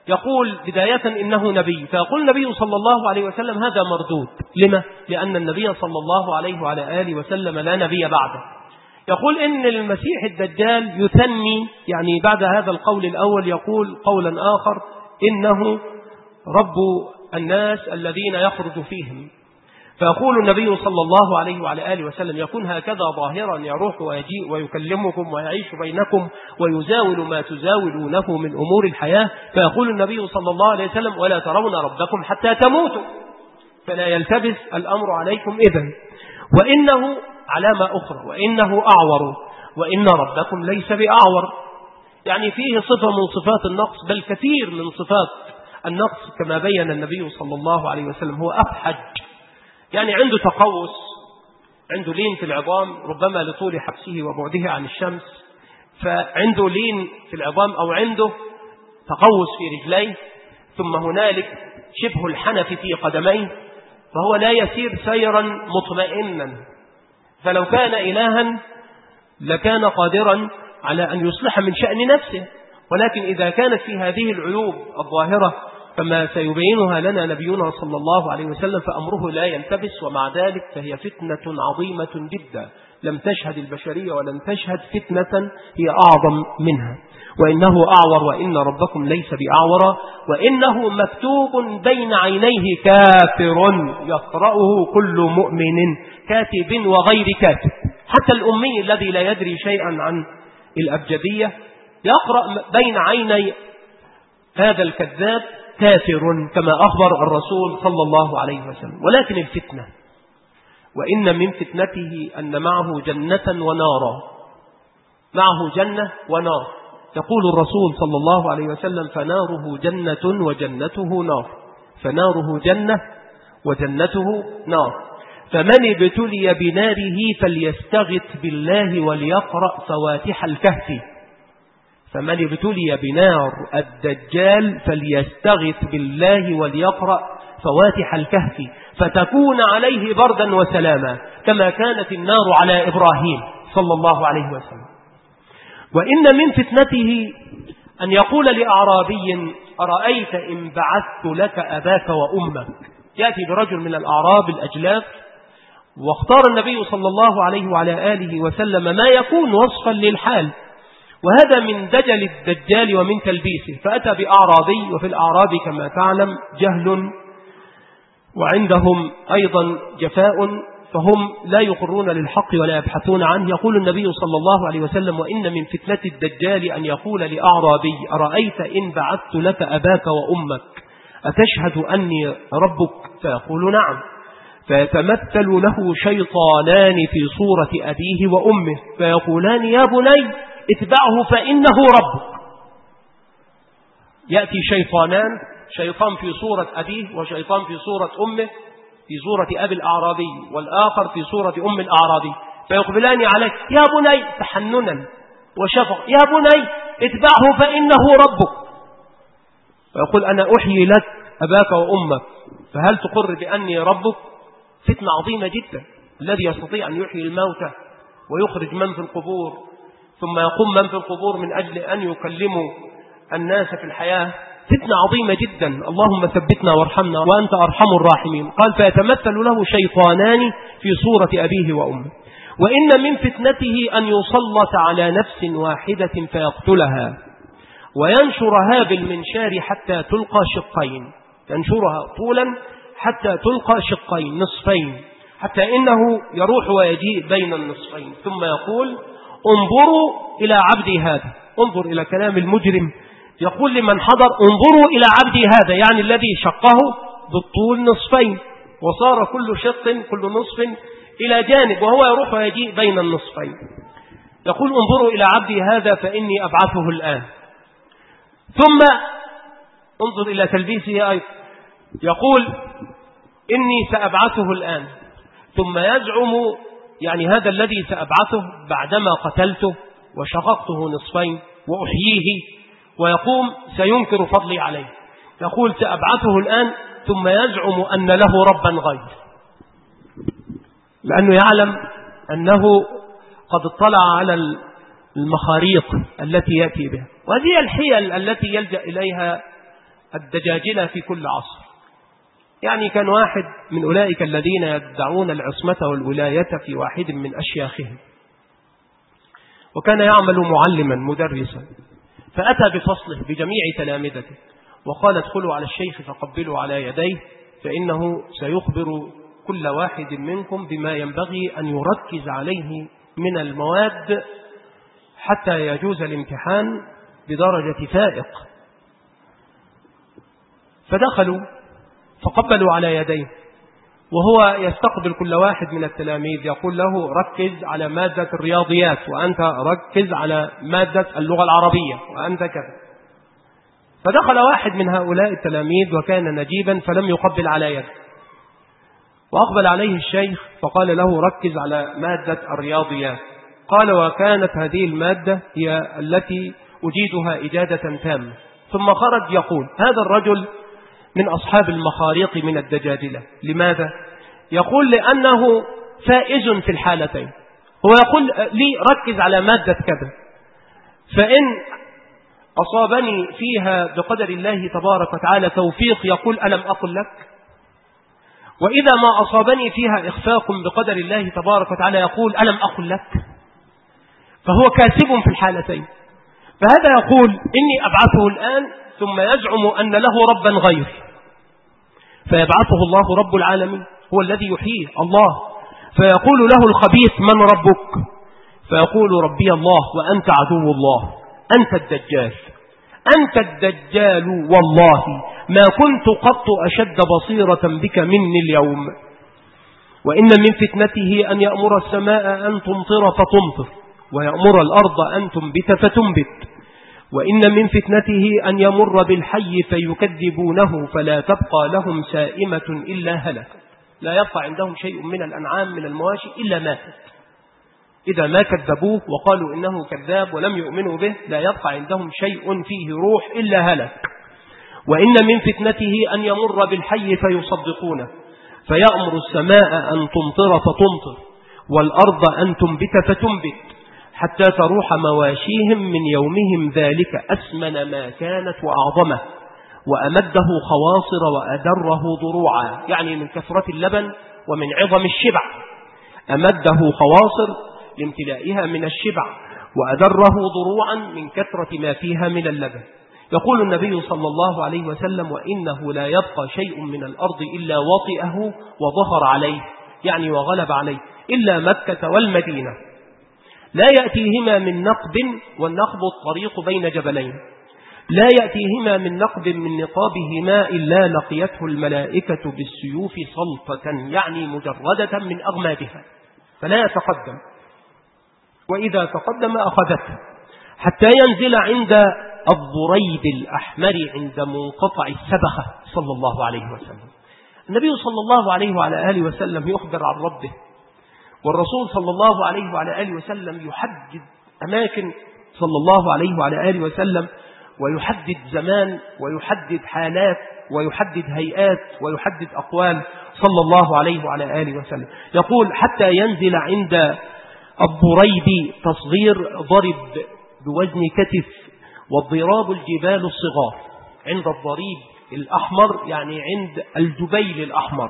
يقول بداية إنه نبي، فيقول النبي صلى الله عليه وسلم هذا مردود. لما؟ لأن النبي صلى الله عليه وعلى آله وسلم لا نبي بعده. يقول إن المسيح الدجال يثني، يعني بعد هذا القول الأول يقول قولا آخر إنه رب الناس الذين يخرج فيهم. فيقول النبي صلى الله عليه وعلى آله وسلم يكون هكذا ظاهرا، يروح ويجيء ويكلمكم ويعيش بينكم ويزاول ما تزاولونه من أمور الحياة. فيقول النبي صلى الله عليه وسلم ولا ترون ربكم حتى تموتوا، فلا يلتبس الأمر عليكم إذن. وإنه علامة أخرى، وإنه أعور، وإن ربكم ليس بأعور، يعني فيه صفة من صفات النقص، بل كثير من صفات النقص كما بين النبي صلى الله عليه وسلم. هو أفحج، يعني عنده تقوس، عنده لين في العظام، ربما لطول حبسه وبعده عن الشمس، فعنده لين في العظام أو عنده تقوس في رجليه، ثم هنالك شبه الحنف في قدميه، فهو لا يسير سيرا مطمئنا. فلو كان إلها لكان قادرا على أن يصلح من شأن نفسه، ولكن إذا كانت في هذه العيوب الظاهرة كما سيبينها لنا نبينا صلى الله عليه وسلم فأمره لا يلتبس. ومع ذلك فهي فتنة عظيمة جدا لم تشهد البشرية ولم تشهد فتنة هي أعظم منها. وإنه أعور وإن ربكم ليس بأعور، وإنه مكتوب بين عينيه كافر يقرأه كل مؤمن، كاتب وغير كاتب، حتى الأمي الذي لا يدري شيئا عن الأبجدية يقرأ بين عيني هذا الكذاب كافر كما أخبر الرسول صلى الله عليه وسلم. ولكن الفتنة، وإن من فتنته أن معه جنة ونارا، معه جنة ونار. يقول الرسول صلى الله عليه وسلم فناره جنة وجنته نار، فناره جنة وجنته نار، فمن ابتلي بناره فليستغث بالله وليقرأ فواتح الكهف. فمن ابتلي بنار الدجال فليستغث بالله وليقرأ فواتح الكهف فتكون عليه بردا وسلاما كما كانت النار على إبراهيم صلى الله عليه وسلم. وإن من فتنته أن يقول لأعرابي أرأيت إن بعثت لك أباك وأمك. يأتي برجل من الأعراب الأجلاف، واختار النبي صلى الله عليه وعلى آله وسلم ما يكون وصفا للحال، وهذا من دجل الدجال ومن تلبيسه. فأتى بأعرابي، وفي الأعراب كما تعلم جهل وعندهم أيضا جفاء، فهم لا يقرون للحق ولا يبحثون عنه. يقول النبي صلى الله عليه وسلم وإن من فتنة الدجال أن يقول لأعرابي أرأيت إن بعثت لك أباك وأمك أتشهد أني ربك؟ فيقول نعم، فيتمثل له شيطانان في صورة أبيه وأمه فيقولان يا بني اتبعه فإنه ربك. يأتي شيطانان، شيطان في صورة أبيه وشيطان في صورة أمه، في صورة أبي الأعرابي والآخر في صورة أم الأعرابي، فيقبلان عليه يا بني تحننا وشفق، يا بني اتبعه فإنه ربك. فيقول أنا أحيي لك أباك وأمك فهل تقر بأني ربك؟ فتنة عظيمة جدا. الذي يستطيع أن يحيي الموتى ويخرج من في القبور ثم يقوم من في القبور من أجل أن يكلموا الناس في الحياة، فتنة عظيمة جدا. اللهم ثبتنا وارحمنا وأنت أرحم الراحمين. قال فيتمثل له شيطانان في صورة أبيه وأمه. وإن من فتنته أن يسلط على نفس واحدة فيقتلها وينشرها بالمنشار حتى تلقى شقين، ينشرها طولا حتى تلقى شقين نصفين، حتى إنه يروح ويجيء بين النصفين ثم يقول انظروا إلى عبدي هذا. انظر إلى كلام المجرم، يقول لمن حضر انظروا إلى عبدي هذا، يعني الذي شقه بالطول نصفين وصار كل شق كل نصف إلى جانب، وهو يروح ويجيء بين النصفين. يقول انظروا إلى عبدي هذا فإني أبعثه الآن. ثم انظر إلى تلبيسه أيضا، يقول إني سأبعثه الآن، ثم يزعم يعني هذا الذي سأبعثه بعدما قتلته وشققته نصفين وأحييه، ويقوم سينكر فضلي عليه. يقول سأبعثه الآن ثم يزعم أن له ربا غير، لأنه يعلم أنه قد اطلع على المخاريق التي يأتي بها. وهذه الحيل التي يلجأ إليها الدجاجلة في كل عصر. يعني كان واحد من أولئك الذين يدعون العصمة والولاية في واحد من أشياخهم، وكان يعمل معلما مدرسا، فأتى بفصله بجميع تلامذته وقال ادخلوا على الشيخ فقبلوا على يديه، فإنه سيخبر كل واحد منكم بما ينبغي أن يركز عليه من المواد حتى يجوز الامتحان بدرجة فائق. فدخلوا فقبلوا على يديه، وهو يستقبل كل واحد من التلاميذ يقول له ركز على مادة الرياضيات، وأنت ركز على مادة اللغة العربية، وأنت كذا. فدخل واحد من هؤلاء التلاميذ وكان نجيبا فلم يقبل على يده، وأقبل عليه الشيخ فقال له ركز على مادة الرياضيات. قال وكانت هذه المادة هي التي أجيدها إجادة تامة. ثم خرج يقول هذا الرجل من أصحاب المخاريق من الدجاجلة. لماذا؟ يقول لأنه فائز في الحالتين. هو يقول لي ركز على مادة كذا، فإن أصابني فيها بقدر الله تبارك وتعالى توفيق يقول ألم أقل لك، وإذا ما أصابني فيها إخفاق بقدر الله تبارك وتعالى يقول ألم أقل لك. فهو كاسب في الحالتين. فهذا يقول إني أبعثه الآن ثم يزعم أن له ربا غيري، فيبعثه الله رب العالمين هو الذي يحييه الله، فيقول له الخبيث من ربك؟ فيقول ربي الله وأنت عدو الله، أنت الدجال، أنت الدجال والله ما كنت قط أشد بصيرة بك مني اليوم. وإن من فتنته أن يأمر السماء أن تمطر فتمطر، ويأمر الأرض أن تنبت فتنبت. وإن من فتنته أن يمر بالحي فيكذبونه فلا تبقى لهم سائمة إلا هلك، لا يبقى عندهم شيء من الأنعام من المواشي إلا ماتت. إذا ما كذبوه وقالوا إنه كذاب ولم يؤمنوا به لا يبقى عندهم شيء فيه روح إلا هلك. وإن من فتنته أن يمر بالحي فيصدقونه فيأمر السماء أن تمطر فتمطر والأرض أن تنبت فتنبت حتى تروح مواشيهم من يومهم ذلك أسمن ما كانت وأعظمه، وأمده خواصر وأدره ضروعا، يعني من كثرة اللبن ومن عظم الشبع. أمده خواصر لامتلائها من الشبع، وأدره ضروعا من كثرة ما فيها من اللبن. يقول النبي صلى الله عليه وسلم وإنه لا يبقى شيء من الأرض إلا وطئه وظهر عليه، يعني وغلب عليه، إلا مكة والمدينة، لا يأتيهما من نقب، والنقب الطريق بين جبلين، لا يأتيهما من نقب من نقابهما إلا لقيته الملائكة بالسيوف صلفة، يعني مجردة من أغمادها، فلا يتقدم، وإذا تقدم أخذته حتى ينزل عند الضريب الأحمر عند منقطع السبخة صلى الله عليه وسلم. النبي صلى الله عليه وعلى آله وسلم يخبر عن ربه، والرسول صلى الله عليه وعلى آله وسلم يحدد أماكن صلى الله عليه وعلى آله وسلم، ويحدد زمان ويحدد حالات ويحدد هيئات ويحدد أقوال صلى الله عليه وعلى آله وسلم. يقول حتى ينزل عند الضريب، تصغير ضرب بوزن كتف، والضراب الجبال الصغار، عند الضريب الأحمر يعني عند الجبيل الأحمر.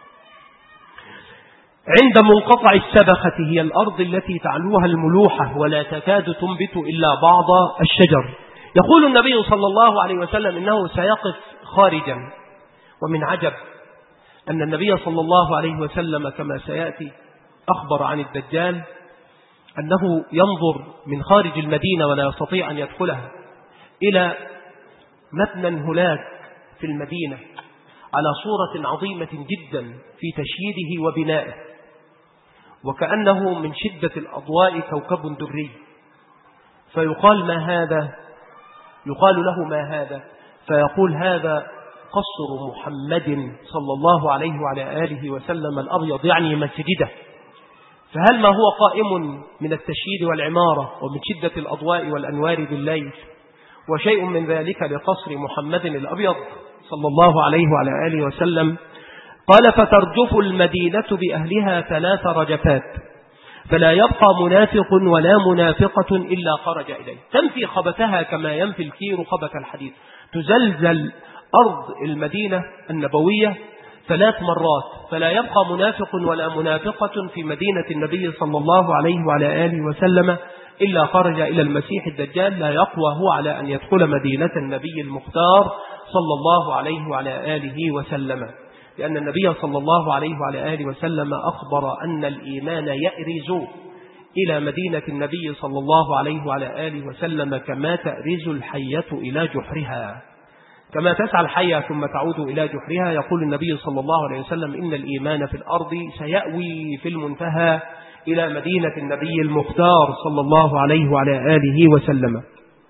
عند منقطع السبخة هي الأرض التي تعلوها الملوحة ولا تكاد تنبت إلا بعض الشجر. يقول النبي صلى الله عليه وسلم إنه سيقف خارجا، ومن عجب أن النبي صلى الله عليه وسلم كما سيأتي أخبر عن الدجال أنه ينظر من خارج المدينة ولا يستطيع أن يدخلها إلى مبنى هناك في المدينة على صورة عظيمة جدا في تشييده وبنائه، وكأنه من شدة الأضواء كوكب دري، فيقال ما هذا؟ يقال له ما هذا؟ فيقول هذا قصر محمد صلى الله عليه وعلى آله وسلم الأبيض، يعني مسجده. فهل ما هو قائم من التشييد والعمارة ومن شدة الأضواء والأنوار بالليل وشيء من ذلك لقصر محمد الأبيض صلى الله عليه وعلى آله وسلم؟ قال فترجف المدينة بأهلها 3 رجفات، فلا يبقى منافق ولا منافقة إلا خرج إليه. تنفي خبثها كما ينفي الكير خبث الحديد، تزلزل أرض المدينة النبوية 3 مرات، فلا يبقى منافق ولا منافقة في مدينة النبي صلى الله عليه وعلى آله وسلم إلا خرج إلى المسيح الدجال، لا يقوى هو على أن يدخل مدينة النبي المختار صلى الله عليه وعلى آله وسلم، لأن النبي صلى الله عليه وعلى آله وسلم أخبر أن الإيمان يأرز إلى مدينة النبي صلى الله عليه وعلى آله وسلم كما تأرز الحية إلى جحرها، كما تسعى الحية ثم تعود إلى جحرها. يقول النبي صلى الله عليه وسلم إن الإيمان في الأرض سيأوي في المنتهى إلى مدينة النبي المختار صلى الله عليه وعلى آله وسلم،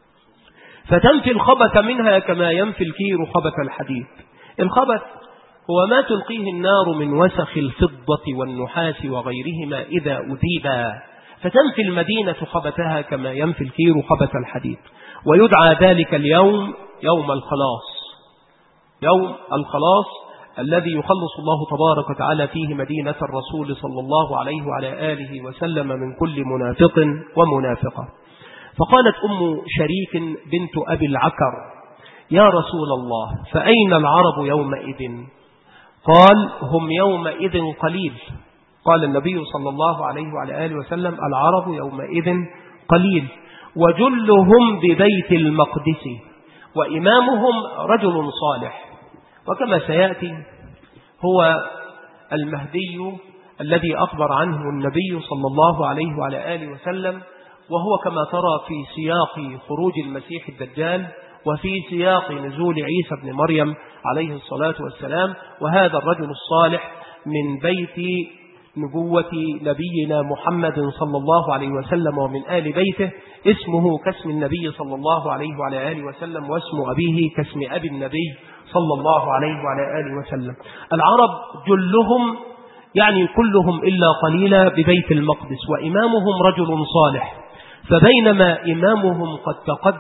فتنفي الخبث منها كما ينفي الكير خبث الحديد. الخبث هو ما تلقيه النار من وسخ الفضة والنحاس وغيرهما إذا أذيبا، فتنفي المدينة خبثها كما ينفي الكير خبث الحديد. ويدعى ذلك اليوم يوم الخلاص، يوم الخلاص الذي يخلص الله تبارك وتعالى فيه مدينة الرسول صلى الله عليه وعلى آله وسلم من كل منافق ومنافقة. فقالت أم شريك بنت أبي العكر: يا رسول الله، فأين العرب يومئذ؟ قال: هم يومئذ قليل. قال النبي صلى الله عليه وعلى آله وسلم: العرب يومئذ قليل، وجلهم ببيت المقدس، وإمامهم رجل صالح. وكما سيأتي هو المهدي الذي أخبر عنه النبي صلى الله عليه وعلى آله وسلم، وهو كما ترى في سياق خروج المسيح الدجال وفي سياق نزول عيسى بن مريم عليه الصلاة والسلام. وهذا الرجل الصالح من بيت نبوة نبينا محمد صلى الله عليه وسلم ومن آل بيته، اسمه كاسم النبي صلى الله عليه وعلى آله وسلم، واسم أبيه كاسم أبي النبي صلى الله عليه وعلى آله وسلم. العرب جلهم يعني كلهم إلا قليلا ببيت المقدس، وإمامهم رجل صالح. فبينما إمامهم قد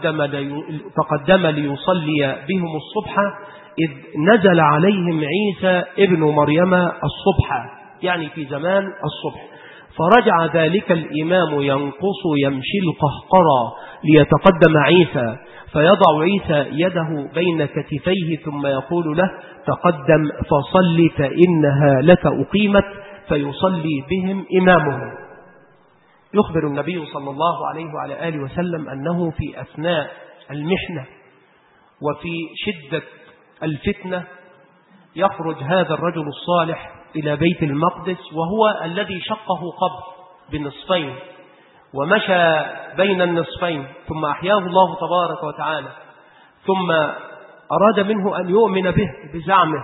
تقدم ليصلي بهم الصبح، إذ نزل عليهم عيسى ابن مريم الصبح، يعني في زمان الصبح. فرجع ذلك الإمام ينقص يمشي القهقرى ليتقدم عيسى، فيضع عيسى يده بين كتفيه ثم يقول له: تقدم فصل فإنها لك أقيمت، فيصلي بهم إمامهم. يخبر النبي صلى الله عليه وعلى آله وسلم أنه في أثناء المحنة وفي شدة الفتنة يخرج هذا الرجل الصالح إلى بيت المقدس، وهو الذي شقه قبل بنصفين ومشى بين النصفين، ثم أحياه الله تبارك وتعالى، ثم أراد منه أن يؤمن به بزعمه،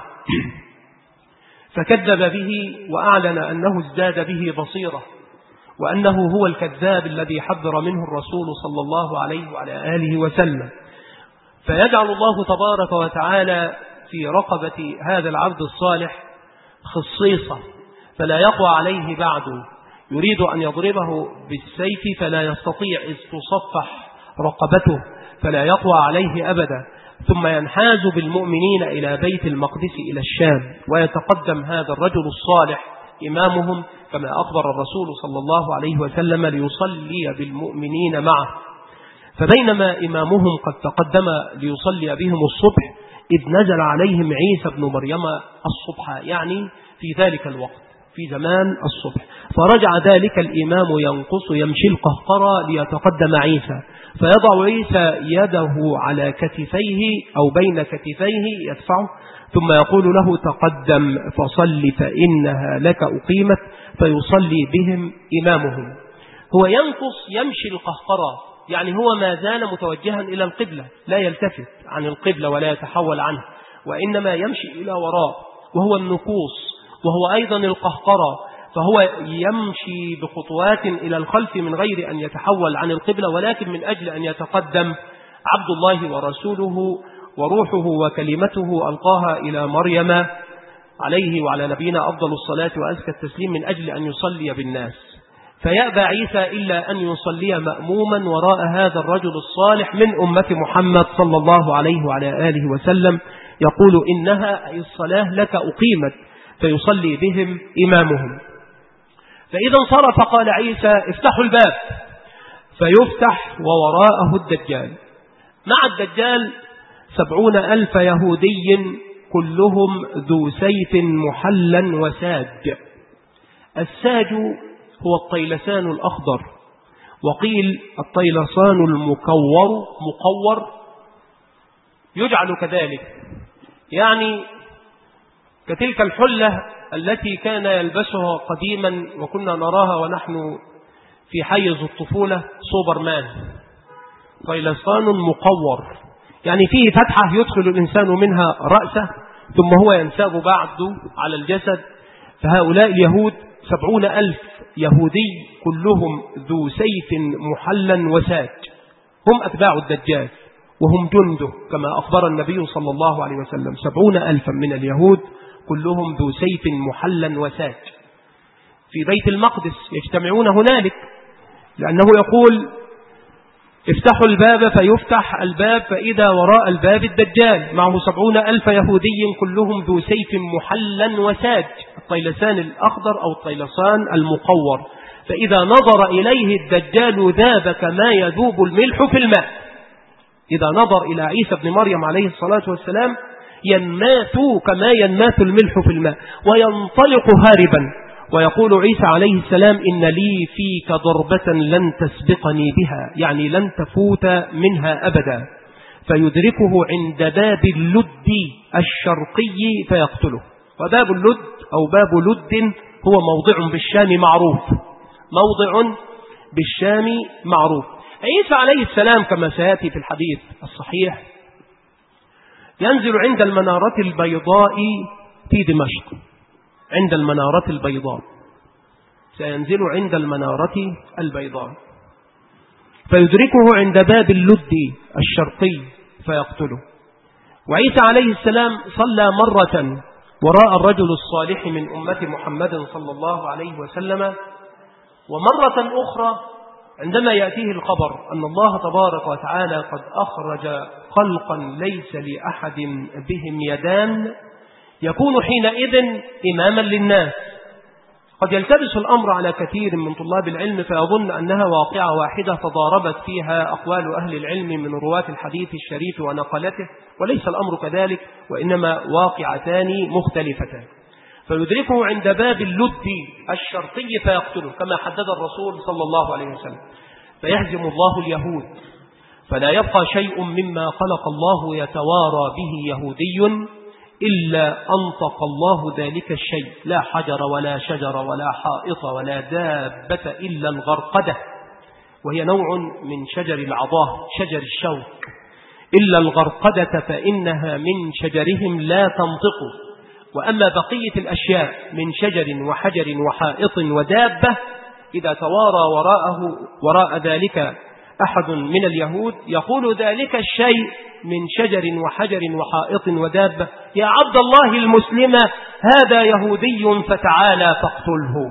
فكذب به وأعلن أنه ازداد به بصيرة، وأنه هو الكذاب الذي حذر منه الرسول صلى الله عليه وعلى آله وسلم. فيجعل الله تبارك وتعالى في رقبة هذا العبد الصالح خصيصة فلا يقوى عليه بعد، يريد أن يضربه بالسيف فلا يستطيع، إذ تصفح رقبته فلا يقوى عليه أبدا. ثم ينحاز بالمؤمنين إلى بيت المقدس إلى الشام، ويتقدم هذا الرجل الصالح إمامهم كما أخبر الرسول صلى الله عليه وسلم ليصلي بالمؤمنين معه. فبينما إمامهم قد تقدم ليصلي بهم الصبح، إذ نزل عليهم عيسى بن مريم الصبح، يعني في ذلك الوقت في زمان الصبح. فرجع ذلك الإمام ينقص يمشي القهقرى ليتقدم عيسى، فيضع عيسى يده على كتفيه أو بين كتفيه يدفعه، ثم يقول له: تقدم فصل فإنها لك أقيمت، فيصلي بهم إمامهم. هو ينقص يمشي القهقرى، يعني هو ما زال متوجها إلى القبلة، لا يلتفت عن القبلة ولا يتحول عنها، وإنما يمشي إلى وراء، وهو النقوص، وهو أيضا القهقرة، فهو يمشي بخطوات إلى الخلف من غير أن يتحول عن القبلة، ولكن من أجل أن يتقدم عبد الله ورسوله وروحه وكلمته ألقاها إلى مريم عليه وعلى نبينا أفضل الصلاة وأزكى التسليم، من أجل أن يصلي بالناس. فيأبى عيسى إلا أن يصلي مأموما وراء هذا الرجل الصالح من أمة محمد صلى الله عليه وعلى آله وسلم، يقول: إنها أي الصلاة لك أقيمت، فيصلي بهم إمامهم. فإذا انصرف قال عيسى: افتحوا الباب، فيفتح ووراءه الدجال. مع الدجال 70,000 يهودي كلهم ذو سيف محلا وساج. الساج هو الطيلسان الأخضر، وقيل الطيلسان مقور يجعل كذلك، يعني كتلك الحلة التي كان يلبسها قديما وكنا نراها ونحن في حيز الطفولة، سوبرمان. طيلسان مقور يعني فيه فتحة يدخل الإنسان منها رأسه ثم هو ينساب بعده على الجسد. فهؤلاء اليهود 70,000 يهودي كلهم ذو سيف محلا وساج، هم أتباع الدجال وهم جنده كما أخبر النبي صلى الله عليه وسلم. 70,000 من اليهود كلهم ذو سيف محلا وساج في بيت المقدس يجتمعون هنالك، لأنه يقول افتحوا الباب فيفتح الباب فإذا وراء الباب الدجال معه 70,000 يهودي كلهم ذو سيف محلا وساج، الطيلسان الأخضر أو الطيلسان المقور. فإذا نظر إليه الدجال ذاب كما يذوب الملح في الماء. إذا نظر إلى عيسى بن مريم عليه الصلاة والسلام ينمات كما ينمات الملح في الماء وينطلق هاربا، ويقول عيسى عليه السلام إن لي فيك ضربة لن تسبقني بها، يعني لن تفوت منها أبدا. فيدركه عند باب اللد الشرقي فيقتله. وباب اللد أو باب لد هو موضع بالشام معروف، موضع بالشام معروف. عيسى عليه السلام كما سيأتي في الحديث الصحيح ينزل عند المنارة البيضاء في دمشق، عند المنارة البيضاء سينزل عند المنارة البيضاء فيدركه عند باب اللد الشرقي فيقتله. وعيسى عليه السلام صلى مرة وراء الرجل الصالح من أمة محمد صلى الله عليه وسلم، ومرة أخرى عندما يأتيه الخبر أن الله تبارك وتعالى قد أخرج خلقا ليس لأحد بهم يدان، يكون حينئذ إماما للناس. قد يلتبس الأمر على كثير من طلاب العلم فيظن أنها واقعة واحدة تضاربت فيها أقوال أهل العلم من رواة الحديث الشريف ونقلته، وليس الأمر كذلك، وإنما واقعتان مختلفتان. فيدركه عند باب اللد الشرقي فيقتله كما حدد الرسول صلى الله عليه وسلم. فيهزم الله اليهود فلا يبقى شيء مما خلق الله يتوارى به يهودي إلا أنطق الله ذلك الشيء، لا حجر ولا شجر ولا حائط ولا دابة إلا الغرقدة، وهي نوع من شجر العضاه شجر الشوك، إلا الغرقدة فإنها من شجرهم لا تنطق. وأما بقية الأشياء من شجر وحجر وحائط ودابة إذا توارى وراء ذلك أحد من اليهود يقول ذلك الشيء من شجر وحجر وحائط ودابة يا عبد الله المسلم هذا يهودي فتعالى فاقتله.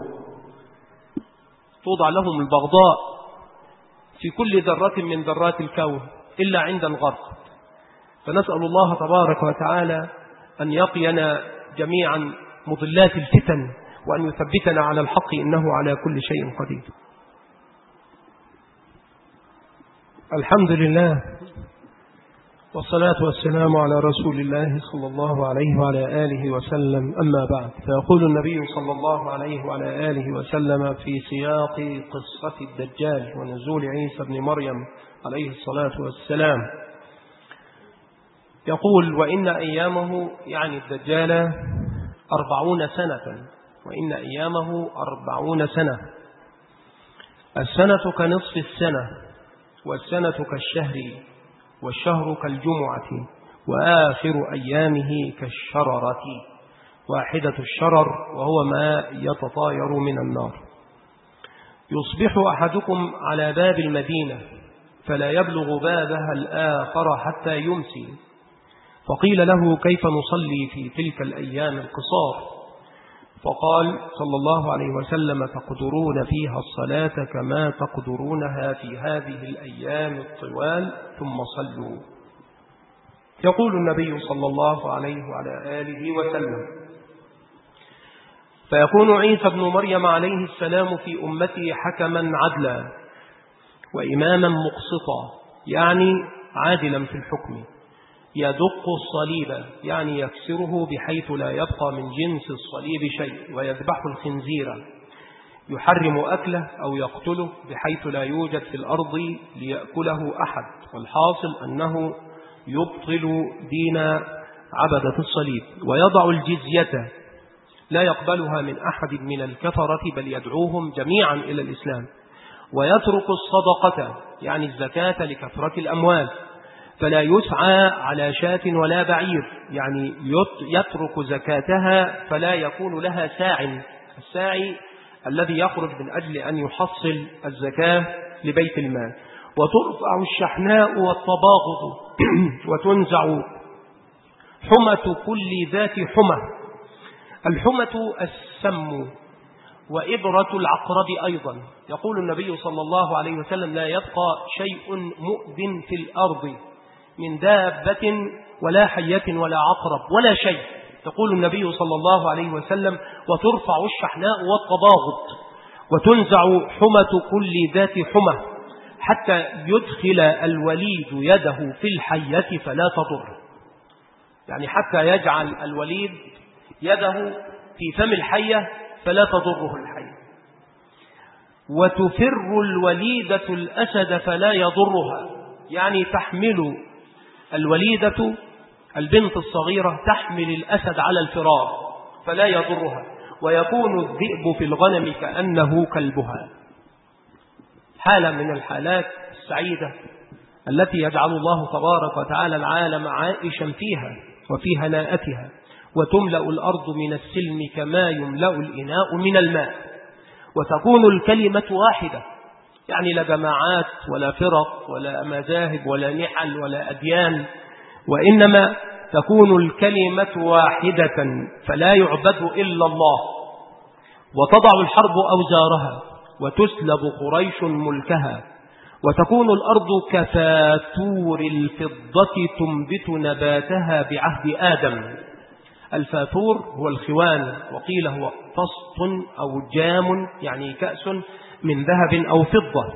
توضع لهم البغضاء في كل ذرة من ذرات الكون إلا عند الغرق. فنسأل الله تبارك وتعالى أن يقينا جميعا مضلات الفتن وأن يثبتنا على الحق إنه على كل شيء قدير. الحمد لله والصلاة والسلام على رسول الله صلى الله عليه وعلى آله وسلم، أما بعد. فيقول النبي صلى الله عليه وعلى آله وسلم في سياق قصة الدجال ونزول عيسى بن مريم عليه الصلاة والسلام، يقول وإن أيامه يعني الدجال 40 سنة، وإن أيامه 40 سنة، السنة كنصف السنة، والسنة كالشهر، والشهر كالجمعة، وآخر أيامه كالشررة، واحدة الشرر وهو ما يتطاير من النار. يصبح أحدكم على باب المدينة فلا يبلغ بابها الآخر حتى يمسي. فقيل له كيف نصلي في تلك الأيام القصار؟ فقال صلى الله عليه وسلم تقدرون فيها الصلاة كما تقدرونها في هذه الأيام الطوال ثم صلوا. يقول النبي صلى الله عليه وعلى آله وسلم فيكون عيسى بن مريم عليه السلام في أمته حكما عدلا وإماما مقسطا، يعني عادلا في الحكم، يدق الصليب يعني يكسره بحيث لا يبقى من جنس الصليب شيء، ويذبح الخنزير يحرم أكله أو يقتله بحيث لا يوجد في الأرض ليأكله أحد. والحاصل أنه يبطل دين عبدة الصليب. ويضع الجزية لا يقبلها من أحد من الكفرة بل يدعوهم جميعا إلى الإسلام. ويترك الصدقة يعني الزكاة لكثرة الأموال، فلا يسعى على شاة ولا بعير، يعني يترك زكاتها فلا يكون لها ساع، الساعي الذي يخرج من أجل أن يحصل الزكاة لبيت المال. وترفع الشحناء والتباغض وتنزع حمة كل ذات حمة. الحمة السم وإبرة العقرب أيضا. يقول النبي صلى الله عليه وسلم لا يبقى شيء مؤذن في الأرض من دابة ولا حية ولا عقرب ولا شيء. يقول النبي صلى الله عليه وسلم وترفع الشحناء والتباغض وتنزع حمة كل ذات حمة حتى يدخل الوليد يده في الحية فلا تضر، يعني حتى يجعل الوليد يده في فم الحية فلا تضره الحية. وتفر الوليدة الأسد فلا يضرها، يعني تحمل الوليدة البنت الصغيرة تحمل الأسد على الفرار فلا يضرها. ويكون الذئب في الغنم كأنه كلبها. حالة من الحالات السعيدة التي يجعل الله تبارك وتعالى العالم عائشا فيها وفي هناءتها. وتملأ الأرض من السلم كما يملأ الإناء من الماء. وتكون الكلمة واحدة، يعني لا جماعات ولا فرق ولا مذاهب ولا نحل ولا أديان، وإنما تكون الكلمة واحدة فلا يعبد إلا الله. وتضع الحرب أوزارها وتسلب قريش ملكها. وتكون الأرض كفاتور الفضة تنبت نباتها بعهد آدم. الفاتور هو الخوان، وقيل هو طست أو جام يعني كأس من ذهب أو فضة.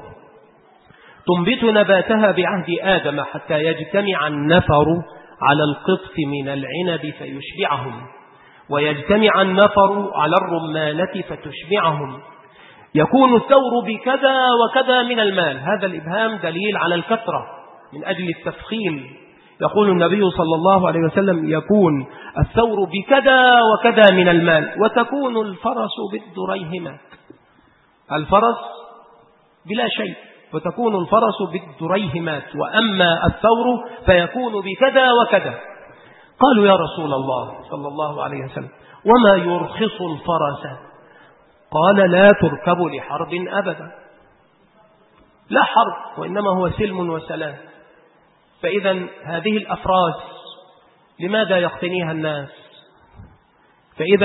تنبت نباتها بعهد آدم حتى يجتمع النفر على القطف من العنب فيشبعهم، ويجتمع النفر على الرمانة فتشبعهم. يكون الثور بكذا وكذا من المال. هذا الإبهام دليل على الكثرة من أجل التفخيم. يقول النبي صلى الله عليه وسلم يكون الثور بكذا وكذا من المال. وتكون الفرس بالدريهمات، الفرس بلا شيء، وتكون الفرس بالدريهمات. وأما الثور فيكون بكذا وكذا. قالوا يا رسول الله صلى الله عليه وسلم وما يرخص الفرس؟ قال لا تركب لحرب أبدا، لا حرب وإنما هو سلم وسلام. فإذا هذه الأفراس لماذا يقتنيها الناس؟ فإذا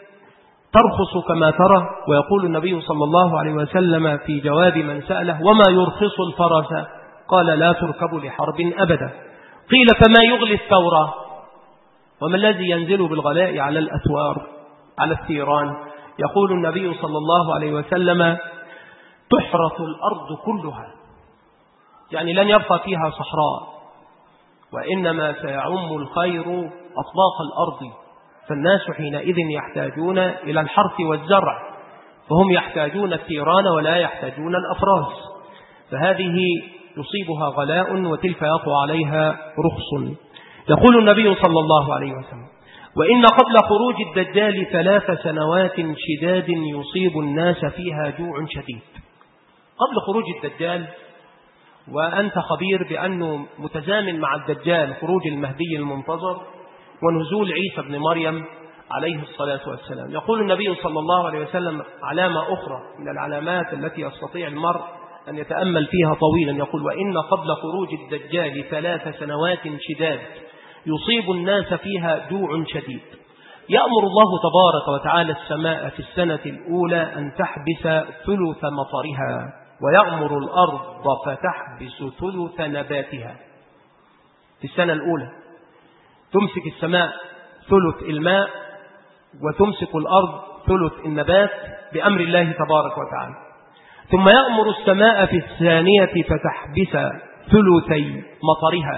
ترخص كما ترى. ويقول النبي صلى الله عليه وسلم في جواب من سأله وما يرخص الفرس؟ قال لا تركب لحرب أبدا. قيل فما يغلي الثورة؟ وما الذي ينزل بالغلاء على الأثوار على الثيران؟ يقول النبي صلى الله عليه وسلم تحرث الأرض كلها، يعني لن يبقى فيها صحراء، وإنما سيعم الخير أطباق الأرض. فالناس حينئذ يحتاجون إلى الحرث والزرع، فهم يحتاجون الثيران ولا يحتاجون الأفراس. فهذه يصيبها غلاء وتلك يقع عليها رخص. يقول النبي صلى الله عليه وسلم وإن قبل خروج الدجال 3 سنوات شداد يصيب الناس فيها جوع شديد. قبل خروج الدجال، وأنت خبير بأنه متزامن مع الدجال خروج المهدي المنتظر ونزول عيسى بن مريم عليه الصلاة والسلام. يقول النبي صلى الله عليه وسلم علامة أخرى من العلامات التي يستطيع المرء أن يتأمل فيها طويلا. يقول وإن قبل خروج الدجال 3 سنوات شداد يصيب الناس فيها جوع شديد. يأمر الله تبارك وتعالى السماء في السنة الأولى أن تحبس ثلث مطرها، ويأمر الأرض فتحبس ثلث نباتها. في السنة الأولى تمسك السماء ثلث الماء وتمسك الأرض ثلث النبات بأمر الله تبارك وتعالى. ثم يأمر السماء في الثانية فتحبس ثلثي مطرها،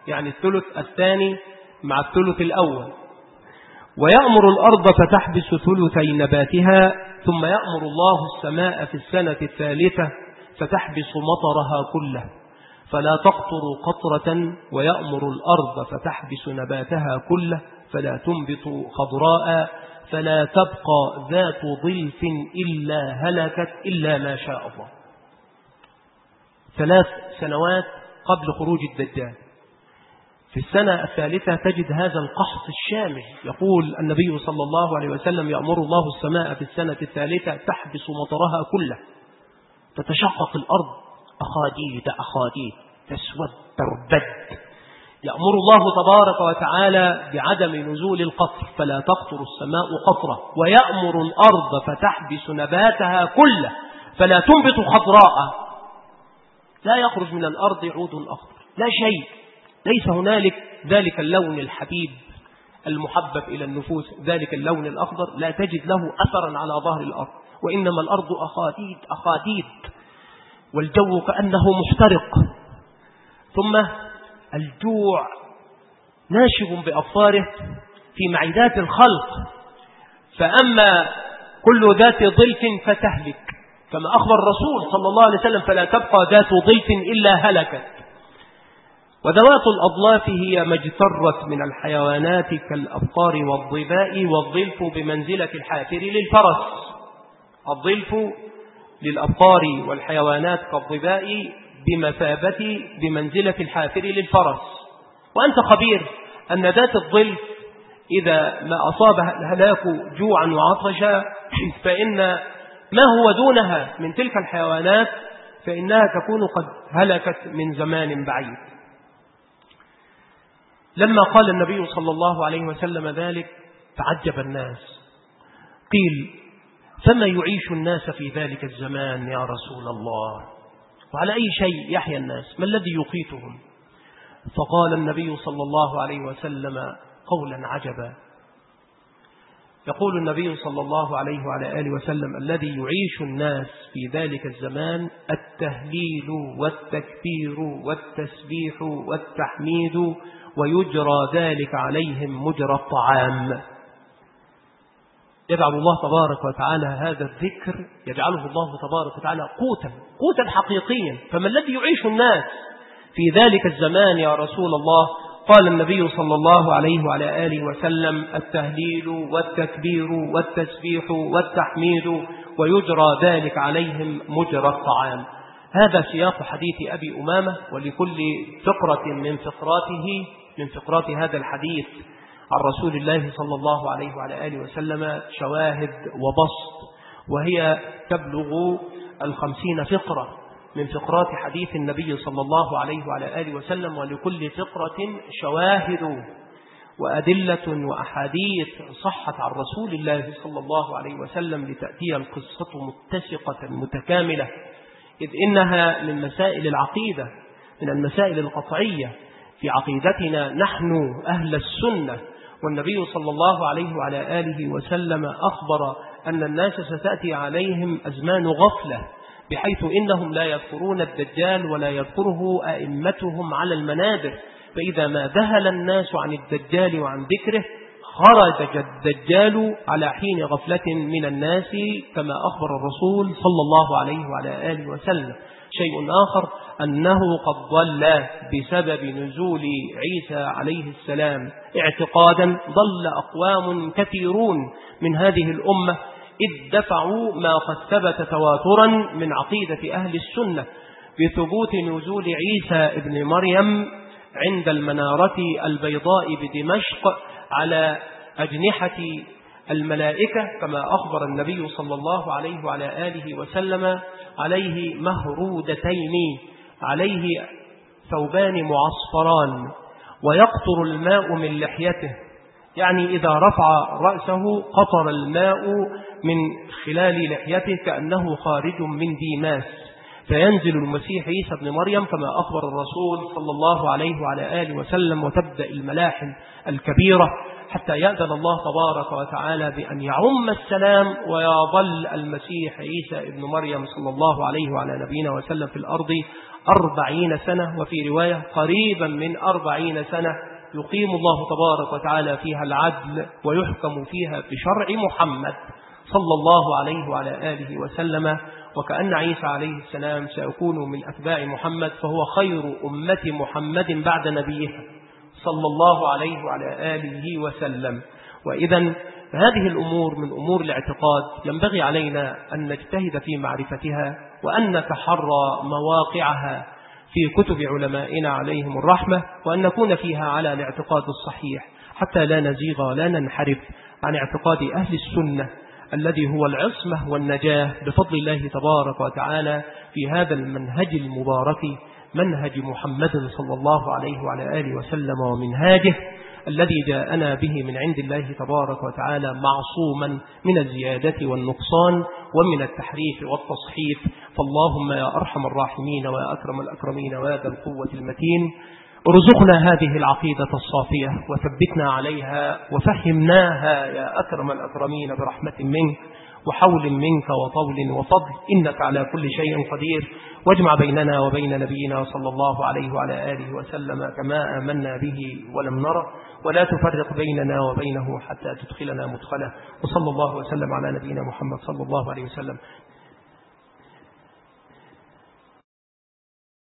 يعني الثلث الثاني مع الثلث الأول. ويأمر الأرض فتحبس ثلثي نباتها، ثم يأمر الله السماء في السنة الثالثة فتحبس مطرها كله فلا تقطر قطرة، ويأمر الأرض فتحبس نباتها كله فلا تنبت خضراء، فلا تبقى ذات ضلف إلا هلكت إلا ما شاء الله. 3 سنوات قبل خروج الدجال. في السنة الثالثة تجد هذا القحط الشامل. يقول النبي صلى الله عليه وسلم: يأمر الله السماء في السنة الثالثة تحبس مطرها كله، تتشقق الأرض أخاديد تسود تربد. يأمر الله تبارك وتعالى بعدم نزول القطر فلا تقطر السماء قطرة، ويأمر الأرض فتحبس نباتها كله فلا تنبت خضراء، لا يخرج من الأرض عود أخضر، لا شيء، ليس هنالك ذلك اللون الحبيب المحبب إلى النفوس، ذلك اللون الأخضر لا تجد له أثرا على ظهر الأرض، وإنما الأرض أخاديد والجو كأنه محترق. ثم الجوع ناشب بأبصاره في معدات الخلق، فأما كل ذات ضلف فتهلك، كما أخبر الرسول صلى الله عليه وسلم: فلا تبقى ذات ضلف إلا هلكت. وذوات الأضلاف هي ما اجترت من الحيوانات كالأبقار والظباء، والظلف بمنزلة الحافر للفرس. الظلف للأبقار والحيوانات كالظباء بمنزلة الحافر للفرس. وأنت خبير أن ذات الظلف إذا ما أصابها الهلاك جوعا وعطشا فإن ما هو دونها من تلك الحيوانات فإنها تكون قد هلكت من زمان بعيد. لما قال النبي صلى الله عليه وسلم ذلك تعجب الناس، قيل: فما يعيش الناس في ذلك الزمان يا رسول الله؟ وعلى أي شيء يحيا الناس؟ ما الذي يقيتهم؟ فقال النبي صلى الله عليه وسلم قولا عجبا. يقول النبي صلى الله عليه وعلى آله وسلم: الذي يعيش الناس في ذلك الزمان التهليل والتكبير والتسبيح والتحميد، ويجرى ذلك عليهم مجرى الطعام. يجعل الله تبارك وتعالى هذا الذكر، يجعله الله تبارك وتعالى قوتا حقيقيا. فما الذي يعيش الناس في ذلك الزمان يا رسول الله؟ قال النبي صلى الله عليه وعلى آله وسلم: التهليل والتكبير والتسبيح والتحميد، ويجرى ذلك عليهم مجرى الطعام. هذا سياق حديث أبي أمامة، ولكل فقرة من فقرات هذا الحديث عن رسول الله صلى الله عليه وعلى آله وسلم شواهد وبسط، وهي تبلغ 50 فقرة من فقرات حديث النبي صلى الله عليه وعلى آله وسلم، ولكل فقرة شواهد وأدلة وأحاديث صحت عن رسول الله صلى الله عليه وسلم لتأتي القصة متسقة متكاملة، إذ إنها من مسائل العقيدة، من المسائل القطعية في عقيدتنا نحن أهل السنة. والنبي صلى الله عليه وعلى آله وسلم أخبر أن الناس ستأتي عليهم أزمان غفلة، بحيث إنهم لا يذكرون الدجال ولا يذكره أئمتهم على المنابر، فإذا ما ذهل الناس عن الدجال وعن ذكره خرج الدجال على حين غفلة من الناس، كما أخبر الرسول صلى الله عليه وعلى آله وسلم. شيء آخر أنه قد ضل بسبب نزول عيسى عليه السلام اعتقادا، ضل أقوام كثيرون من هذه الأمة إذ دفعوا ما قد ثبت تواترا من عقيدة أهل السنة بثبوت نزول عيسى ابن مريم عند المنارة البيضاء بدمشق على أجنحة الملائكة، كما أخبر النبي صلى الله عليه وعلى آله وسلم: عليه مهرودتين، عليه ثوبان معصفران، ويقطر الماء من لحيته، يعني إذا رفع رأسه قطر الماء من خلال لحيته كأنه خارج من ديماس، فينزل المسيح عيسى ابن مريم كما أخبر الرسول صلى الله عليه وعلى آله وسلم، وتبدأ الملاحم الكبيرة حتى يأذن الله تبارك وتعالى بأن يعم السلام ويظل المسيح عيسى ابن مريم صلى الله عليه وعلى نبينا وسلم في الأرض 40 سنة، وفي رواية قريبا من 40 سنة يقيم الله تبارك وتعالى فيها العدل ويحكم فيها بشرع محمد صلى الله عليه وعلى آله وسلم. وكأن عيسى عليه السلام سيكون من أتباع محمد، فهو خير أمة محمد بعد نبيه صلى الله عليه وعلى آله وسلم. وإذا هذه الأمور من أمور الاعتقاد ينبغي علينا أن نجتهد في معرفتها، وأن نتحرى مواقعها في كتب علمائنا عليهم الرحمة، وأن نكون فيها على الاعتقاد الصحيح حتى لا نزيغ ولا ننحرف عن اعتقاد أهل السنة الذي هو العصمة والنجاة بفضل الله تبارك وتعالى في هذا المنهج المبارك، منهج محمد صلى الله عليه وعلى آله وسلم، ومنهاجه الذي جاءنا به من عند الله تبارك وتعالى معصوما من الزيادة والنقصان ومن التحريف والتصحيف. فاللهم يا أرحم الراحمين ويا أكرم الأكرمين ويا ذا القوة المتين، ارزقنا هذه العقيدة الصافية وثبتنا عليها وفهمناها يا أكرم الأكرمين برحمة منك وحول منك وطول وفضل، إنك على كل شيء قدير. واجمع بيننا وبين نبينا صلى الله عليه وعلى آله وسلم كما آمنا به ولم نره، ولا تفرق بيننا وبينه حتى تدخلنا مدخله. وصلى الله وسلم على نبينا محمد صلى الله عليه وسلم.